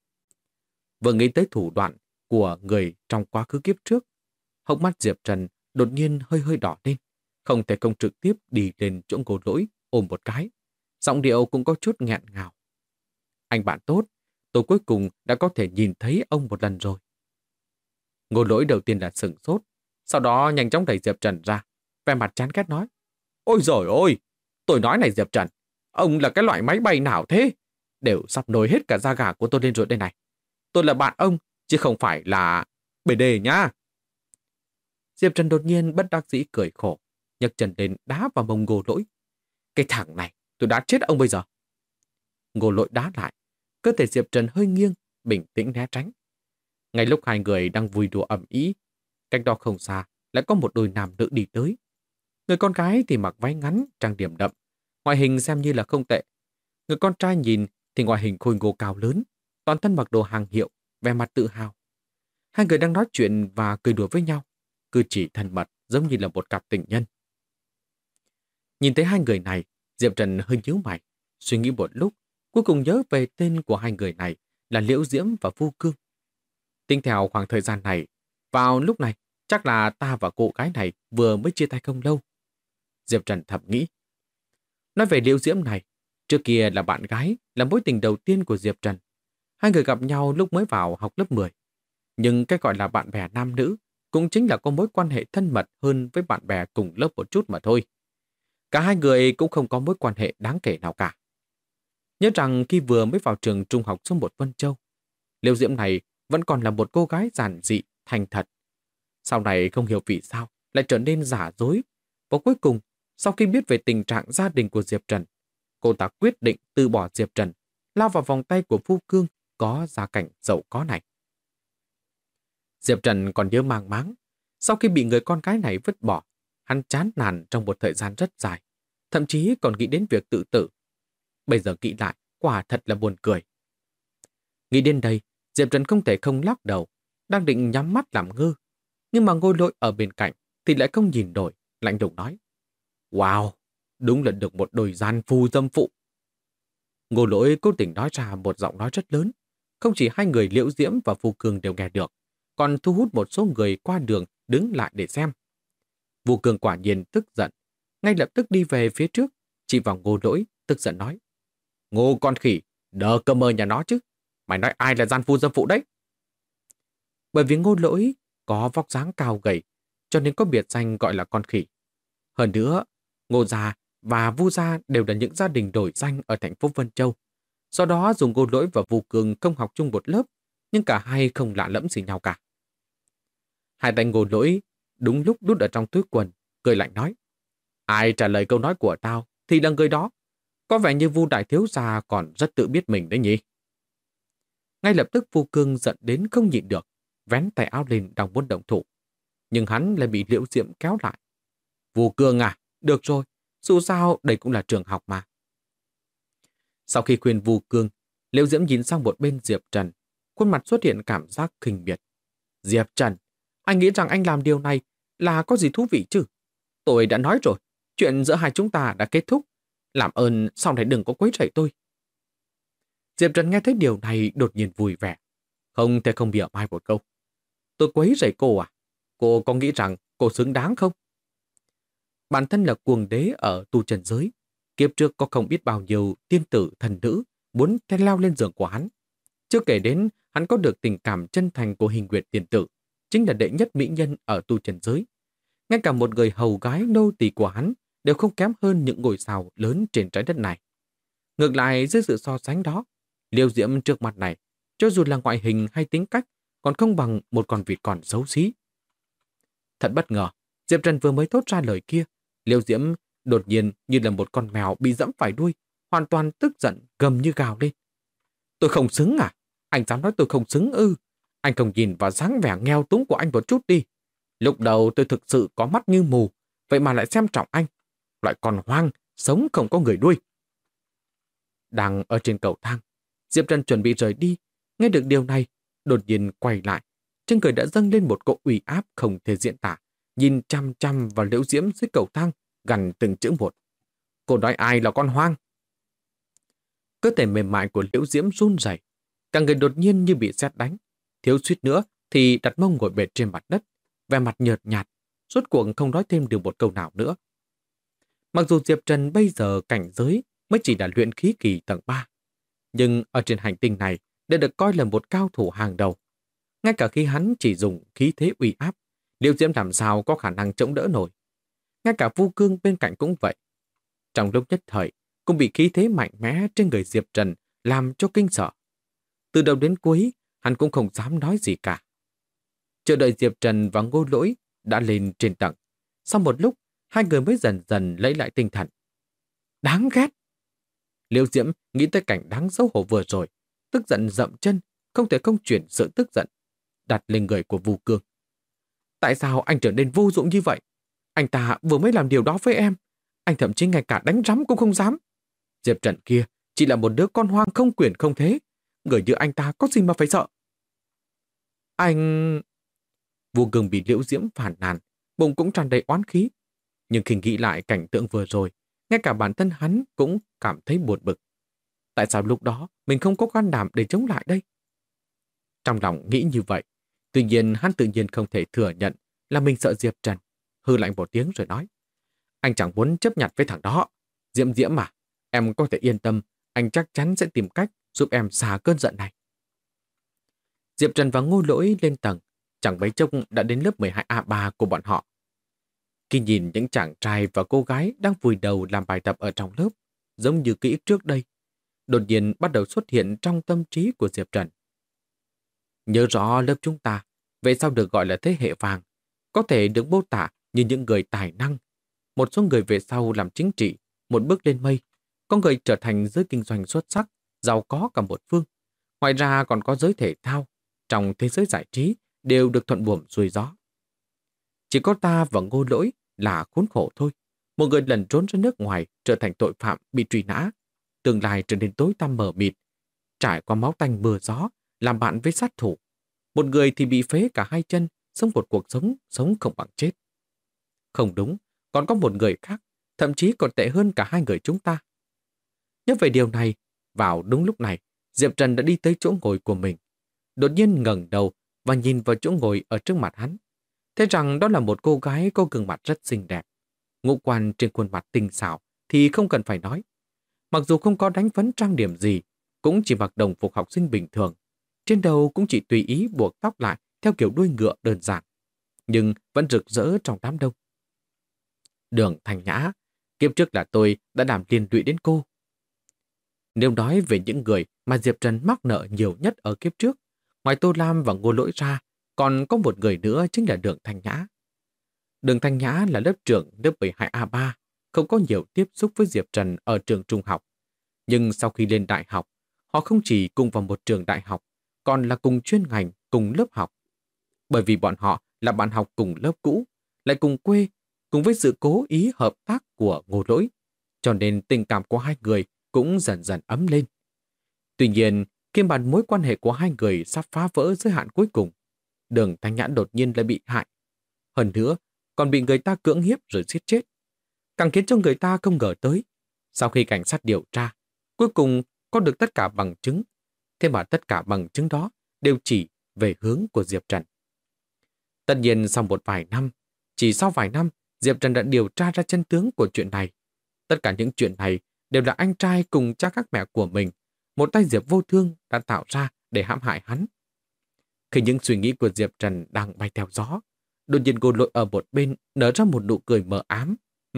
[SPEAKER 1] Vừa nghĩ tới thủ đoạn của người trong quá khứ kiếp trước, hốc mắt Diệp Trần đột nhiên hơi hơi đỏ lên, không thể không trực tiếp đi lên chỗ Ngô Lỗi ôm một cái. Giọng điệu cũng có chút nghẹn ngào. Anh bạn tốt, tôi cuối cùng đã có thể nhìn thấy ông một lần rồi. Ngô Lỗi đầu tiên là sửng sốt, sau đó nhanh chóng đẩy Diệp Trần ra, vẻ mặt chán ghét nói: Ôi giời ơi, tôi nói này Diệp Trần, ông là cái loại máy bay nào thế? Đều sắp nổi hết cả da gà của tôi lên rồi đây này. Tôi là bạn ông, chứ không phải là BD nhá. Diệp Trần đột nhiên bất đắc dĩ cười khổ, nhấc chân lên đá vào mông Ngô Lỗi. Cái thằng này, tôi đã chết ông bây giờ. Ngô Lỗi đá lại, cơ thể Diệp Trần hơi nghiêng, bình tĩnh né tránh. Ngay lúc hai người đang vui đùa ầm ĩ, cách đó không xa lại có một đôi nam nữ đi tới. Người con gái thì mặc váy ngắn, trang điểm đậm, ngoại hình xem như là không tệ. Người con trai nhìn thì ngoại hình khôi ngô cao lớn, toàn thân mặc đồ hàng hiệu, vẻ mặt tự hào. Hai người đang nói chuyện và cười đùa với nhau, cử chỉ thân mật giống như là một cặp tình nhân. Nhìn thấy hai người này, Diệp Trần hơi nhíu mày, suy nghĩ một lúc, cuối cùng nhớ về tên của hai người này là Liễu Diễm và Vu Cương. Tính theo khoảng thời gian này, vào lúc này, chắc là ta và cô gái này vừa mới chia tay không lâu. Diệp Trần thầm nghĩ. Nói về Liễu Diễm này, trước kia là bạn gái, là mối tình đầu tiên của Diệp Trần. Hai người gặp nhau lúc mới vào học lớp 10. Nhưng cái gọi là bạn bè nam nữ cũng chính là có mối quan hệ thân mật hơn với bạn bè cùng lớp một chút mà thôi. Cả hai người cũng không có mối quan hệ đáng kể nào cả. Nhớ rằng khi vừa mới vào trường trung học số 1 Vân Châu, Liễu Diễm này vẫn còn là một cô gái giản dị, thành thật. Sau này không hiểu vì sao lại trở nên giả dối. Và cuối cùng, sau khi biết về tình trạng gia đình của Diệp Trần, cô ta quyết định từ bỏ Diệp Trần, lao vào vòng tay của Vu Cương có gia cảnh giàu có này. Diệp Trần còn nhớ mang máng, sau khi bị người con gái này vứt bỏ, hắn chán nản trong một thời gian rất dài. thậm chí còn nghĩ đến việc tự tử. Bây giờ nghĩ lại, quả thật là buồn cười. Nghĩ đến đây, Diệp Trần không thể không lắc đầu, đang định nhắm mắt làm ngơ. Nhưng mà Ngô Lỗi ở bên cạnh thì lại không nhìn nổi, lạnh lùng nói. Wow, đúng là được một đôi gian phu dâm phụ. Ngô Lỗi cố tình nói ra một giọng nói rất lớn. Không chỉ hai người Liễu Diễm và Vu Cương đều nghe được, còn thu hút một số người qua đường đứng lại để xem. Vu Cương quả nhiên tức giận, ngay lập tức đi về phía trước, chỉ vào Ngô Lỗi, tức giận nói. Ngô con khỉ, đờ cơ mơ nhà nó chứ. Mày nói ai là gian phu dâm phụ đấy? Bởi vì Ngô Lỗi có vóc dáng cao gầy, cho nên có biệt danh gọi là con khỉ. Hơn nữa, Ngô gia và Vu gia đều là những gia đình nổi danh ở thành phố Vân Châu. Do đó dùng Ngô Lỗi và Vu Cương không học chung một lớp, nhưng cả hai không lạ lẫm gì nhau cả. Hai tay Ngô Lỗi đúng lúc đút ở trong túi quần, cười lạnh nói. Ai trả lời câu nói của tao thì là người đó. Có vẻ như Vu đại thiếu gia còn rất tự biết mình đấy nhỉ. Ngay lập tức Vu Cương giận đến không nhịn được, vén tay áo lên đang muốn động thủ. Nhưng hắn lại bị Liễu Diễm kéo lại. Vu Cương à, được rồi, dù sao đây cũng là trường học mà. Sau khi khuyên Vu Cương, Liễu Diễm nhìn sang một bên Diệp Trần, khuôn mặt xuất hiện cảm giác khinh miệt. Diệp Trần, anh nghĩ rằng anh làm điều này là có gì thú vị chứ? Tôi đã nói rồi, chuyện giữa hai chúng ta đã kết thúc. Làm ơn sau này đừng có quấy rầy tôi. Diệp Trần nghe thấy điều này đột nhiên vui vẻ. Không thể không bịa mai một câu. Tôi quấy rầy cô à? Cô có nghĩ rằng cô xứng đáng không? Bản thân là cuồng đế ở tu trần giới. Kiếp trước có không biết bao nhiêu tiên tử thần nữ muốn theo leo lên giường của hắn. Chưa kể đến hắn có được tình cảm chân thành của Hình Nguyệt tiên tử, chính là đệ nhất mỹ nhân ở tu trần giới. Ngay cả một người hầu gái nô tỳ của hắn đều không kém hơn những ngôi sao lớn trên trái đất này. Ngược lại, dưới sự so sánh đó, Liễu Diễm trước mặt này, cho dù là ngoại hình hay tính cách, còn không bằng một con vịt còn xấu xí. Thật bất ngờ, Diệp Trần vừa mới thốt ra lời kia, Liễu Diễm đột nhiên như là một con mèo bị dẫm phải đuôi, hoàn toàn tức giận gầm như gào lên. Tôi không xứng à? Anh dám nói tôi không xứng ư? Anh không nhìn vào dáng vẻ nghèo túng của anh một chút đi. Lúc đầu tôi thực sự có mắt như mù, vậy mà lại xem trọng anh. Loại con hoang, sống không có người nuôi. Đang ở trên cầu thang, Diệp Trần chuẩn bị rời đi. Nghe được điều này, đột nhiên quay lại. Trên người đã dâng lên một cỗ uy áp không thể diễn tả. Nhìn chăm chăm vào Liễu Diễm dưới cầu thang, gằn từng chữ một. Cô nói ai là con hoang? Cơ thể mềm mại của Liễu Diễm run rẩy, cả người đột nhiên như bị sét đánh. Thiếu suýt nữa thì đặt mông ngồi bệt trên mặt đất, vẻ mặt nhợt nhạt, rốt cuộc không nói thêm được một câu nào nữa. Mặc dù Diệp Trần bây giờ cảnh giới mới chỉ là luyện khí kỳ tầng 3, nhưng ở trên hành tinh này đã được coi là một cao thủ hàng đầu. Ngay cả khi hắn chỉ dùng khí thế uy áp, Liễu Diễm làm sao có khả năng chống đỡ nổi. Ngay cả Vu Cương bên cạnh cũng vậy. Trong lúc nhất thời, cũng bị khí thế mạnh mẽ trên người Diệp Trần làm cho kinh sợ. Từ đầu đến cuối, hắn cũng không dám nói gì cả. Chờ đợi Diệp Trần và Ngô Lỗi đã lên trên tầng. Sau một lúc, hai người mới dần dần lấy lại tinh thần. Đáng ghét! Liễu Diễm nghĩ tới cảnh đáng xấu hổ vừa rồi, tức giận dậm chân, không thể không chuyển sự tức giận, đặt lên người của Vu Cương. Tại sao anh trở nên vô dụng như vậy? Anh ta vừa mới làm điều đó với em. Anh thậm chí ngay cả đánh rắm cũng không dám. Diệp Trần kia chỉ là một đứa con hoang không quyền không thế. Người như anh ta có gì mà phải sợ? Anh... Vu Cương bị Liễu Diễm phản nàn, bụng cũng tràn đầy oán khí. Nhưng khi nghĩ lại cảnh tượng vừa rồi, ngay cả bản thân hắn cũng cảm thấy buồn bực. Tại sao lúc đó mình không có can đảm để chống lại đây? Trong lòng nghĩ như vậy, tuy nhiên hắn tự nhiên không thể thừa nhận là mình sợ Diệp Trần, hư lạnh một tiếng rồi nói. Anh chẳng muốn chấp nhận với thằng đó. Diễm Diễm mà, em có thể yên tâm, anh chắc chắn sẽ tìm cách giúp em xả cơn giận này. Diệp Trần và Ngô Lỗi lên tầng, chẳng mấy chốc đã đến lớp 12A3 của bọn họ. Khi nhìn những chàng trai và cô gái đang vùi đầu làm bài tập ở trong lớp, giống như ký ức trước đây, đột nhiên bắt đầu xuất hiện trong tâm trí của Diệp Trần. Nhớ rõ lớp chúng ta, về sau được gọi là thế hệ vàng, có thể được mô tả như những người tài năng. Một số người về sau làm chính trị, một bước lên mây, có người trở thành giới kinh doanh xuất sắc, giàu có cả một phương. Ngoài ra còn có giới thể thao, trong thế giới giải trí đều được thuận buồm xuôi gió. Chỉ có ta và Ngô Lỗi là khốn khổ thôi. một người lẩn trốn ra nước ngoài trở thành tội phạm bị truy nã, tương lai trở nên tối tăm mờ mịt, trải qua máu tanh mưa gió, làm bạn với sát thủ. Một người thì bị phế cả hai chân, sống một cuộc sống không bằng chết. Không đúng, còn có một người khác, thậm chí còn tệ hơn cả hai người chúng ta. Nhớ về điều này, vào đúng lúc này, Diệp Trần đã đi tới chỗ ngồi của mình. Đột nhiên ngẩng đầu và nhìn vào chỗ ngồi ở trước mặt hắn. Thế rằng đó là một cô gái có gương mặt rất xinh đẹp. Ngũ quan trên khuôn mặt tinh xảo thì không cần phải nói. Mặc dù không có đánh phấn trang điểm gì, cũng chỉ mặc đồng phục học sinh bình thường. Trên đầu cũng chỉ tùy ý buộc tóc lại theo kiểu đuôi ngựa đơn giản, nhưng vẫn rực rỡ trong đám đông. Đường Thanh Nhã, kiếp trước là tôi đã làm liên lụy đến cô. Nếu nói về những người mà Diệp Trần mắc nợ nhiều nhất ở kiếp trước, ngoài Tô Lam và Ngô Lỗi ra, còn có một người nữa chính là Đường Thanh Nhã. Đường Thanh Nhã là lớp trưởng lớp 12A3, không có nhiều tiếp xúc với Diệp Trần ở trường trung học. Nhưng sau khi lên đại học, họ không chỉ cùng vào một trường đại học, còn là cùng chuyên ngành, cùng lớp học. Bởi vì bọn họ là bạn học cùng lớp cũ, lại cùng quê, cùng với sự cố ý hợp tác của Ngô Lỗi, cho nên tình cảm của hai người cũng dần dần ấm lên. Tuy nhiên, khi mà mối quan hệ của hai người sắp phá vỡ giới hạn cuối cùng, Đường Thanh Nhã đột nhiên lại bị hại. Hơn nữa, còn bị người ta cưỡng hiếp rồi giết chết. Càng khiến cho người ta không ngờ tới. Sau khi cảnh sát điều tra, cuối cùng có được tất cả bằng chứng. Thế mà tất cả bằng chứng đó đều chỉ về hướng của Diệp Trần. Tất nhiên sau một vài năm, chỉ sau vài năm, Diệp Trần đã điều tra ra chân tướng của chuyện này. Tất cả những chuyện này đều là anh trai cùng cha các mẹ của mình, một tay Diệp Vô Thương đã tạo ra để hãm hại hắn. Khi những suy nghĩ của Diệp Trần đang bay theo gió, đột nhiên Ngô Lỗi ở một bên nở ra một nụ cười mờ ám.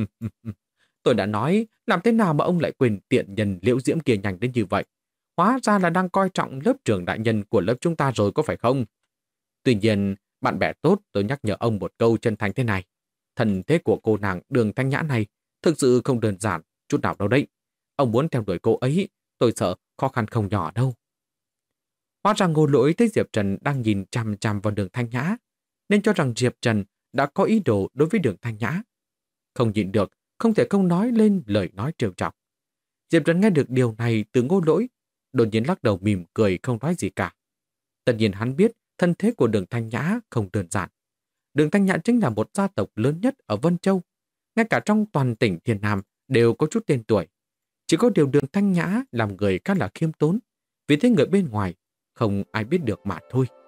[SPEAKER 1] Tôi đã nói, làm thế nào mà ông lại quên tiện nhân Liễu Diễm kia nhanh đến như vậy? Hóa ra là đang coi trọng lớp trưởng đại nhân của lớp chúng ta rồi có phải không? Tuy nhiên, bạn bè tốt tôi nhắc nhở ông một câu chân thành thế này. Thần thế của cô nàng Đường Thanh Nhã này thực sự không đơn giản chút nào đâu đấy. Ông muốn theo đuổi cô ấy, tôi sợ khó khăn không nhỏ đâu. Hóa ra Ngô Lỗi thấy Diệp Trần đang nhìn chằm chằm vào Đường Thanh Nhã, nên cho rằng Diệp Trần đã có ý đồ đối với Đường Thanh Nhã. Không nhịn được, không thể không nói lên lời nói trêu chọc. Diệp Trần nghe được điều này từ Ngô Lỗi, đột nhiên lắc đầu mỉm cười không nói gì cả. Tất nhiên hắn biết thân thế của Đường Thanh Nhã không đơn giản. Đường Thanh Nhã chính là một gia tộc lớn nhất ở Vân Châu. Ngay cả trong toàn tỉnh Thiên Nam đều có chút tên tuổi. Chỉ có điều Đường Thanh Nhã làm người khá là khiêm tốn, vì thế người bên ngoài không ai biết được mà thôi.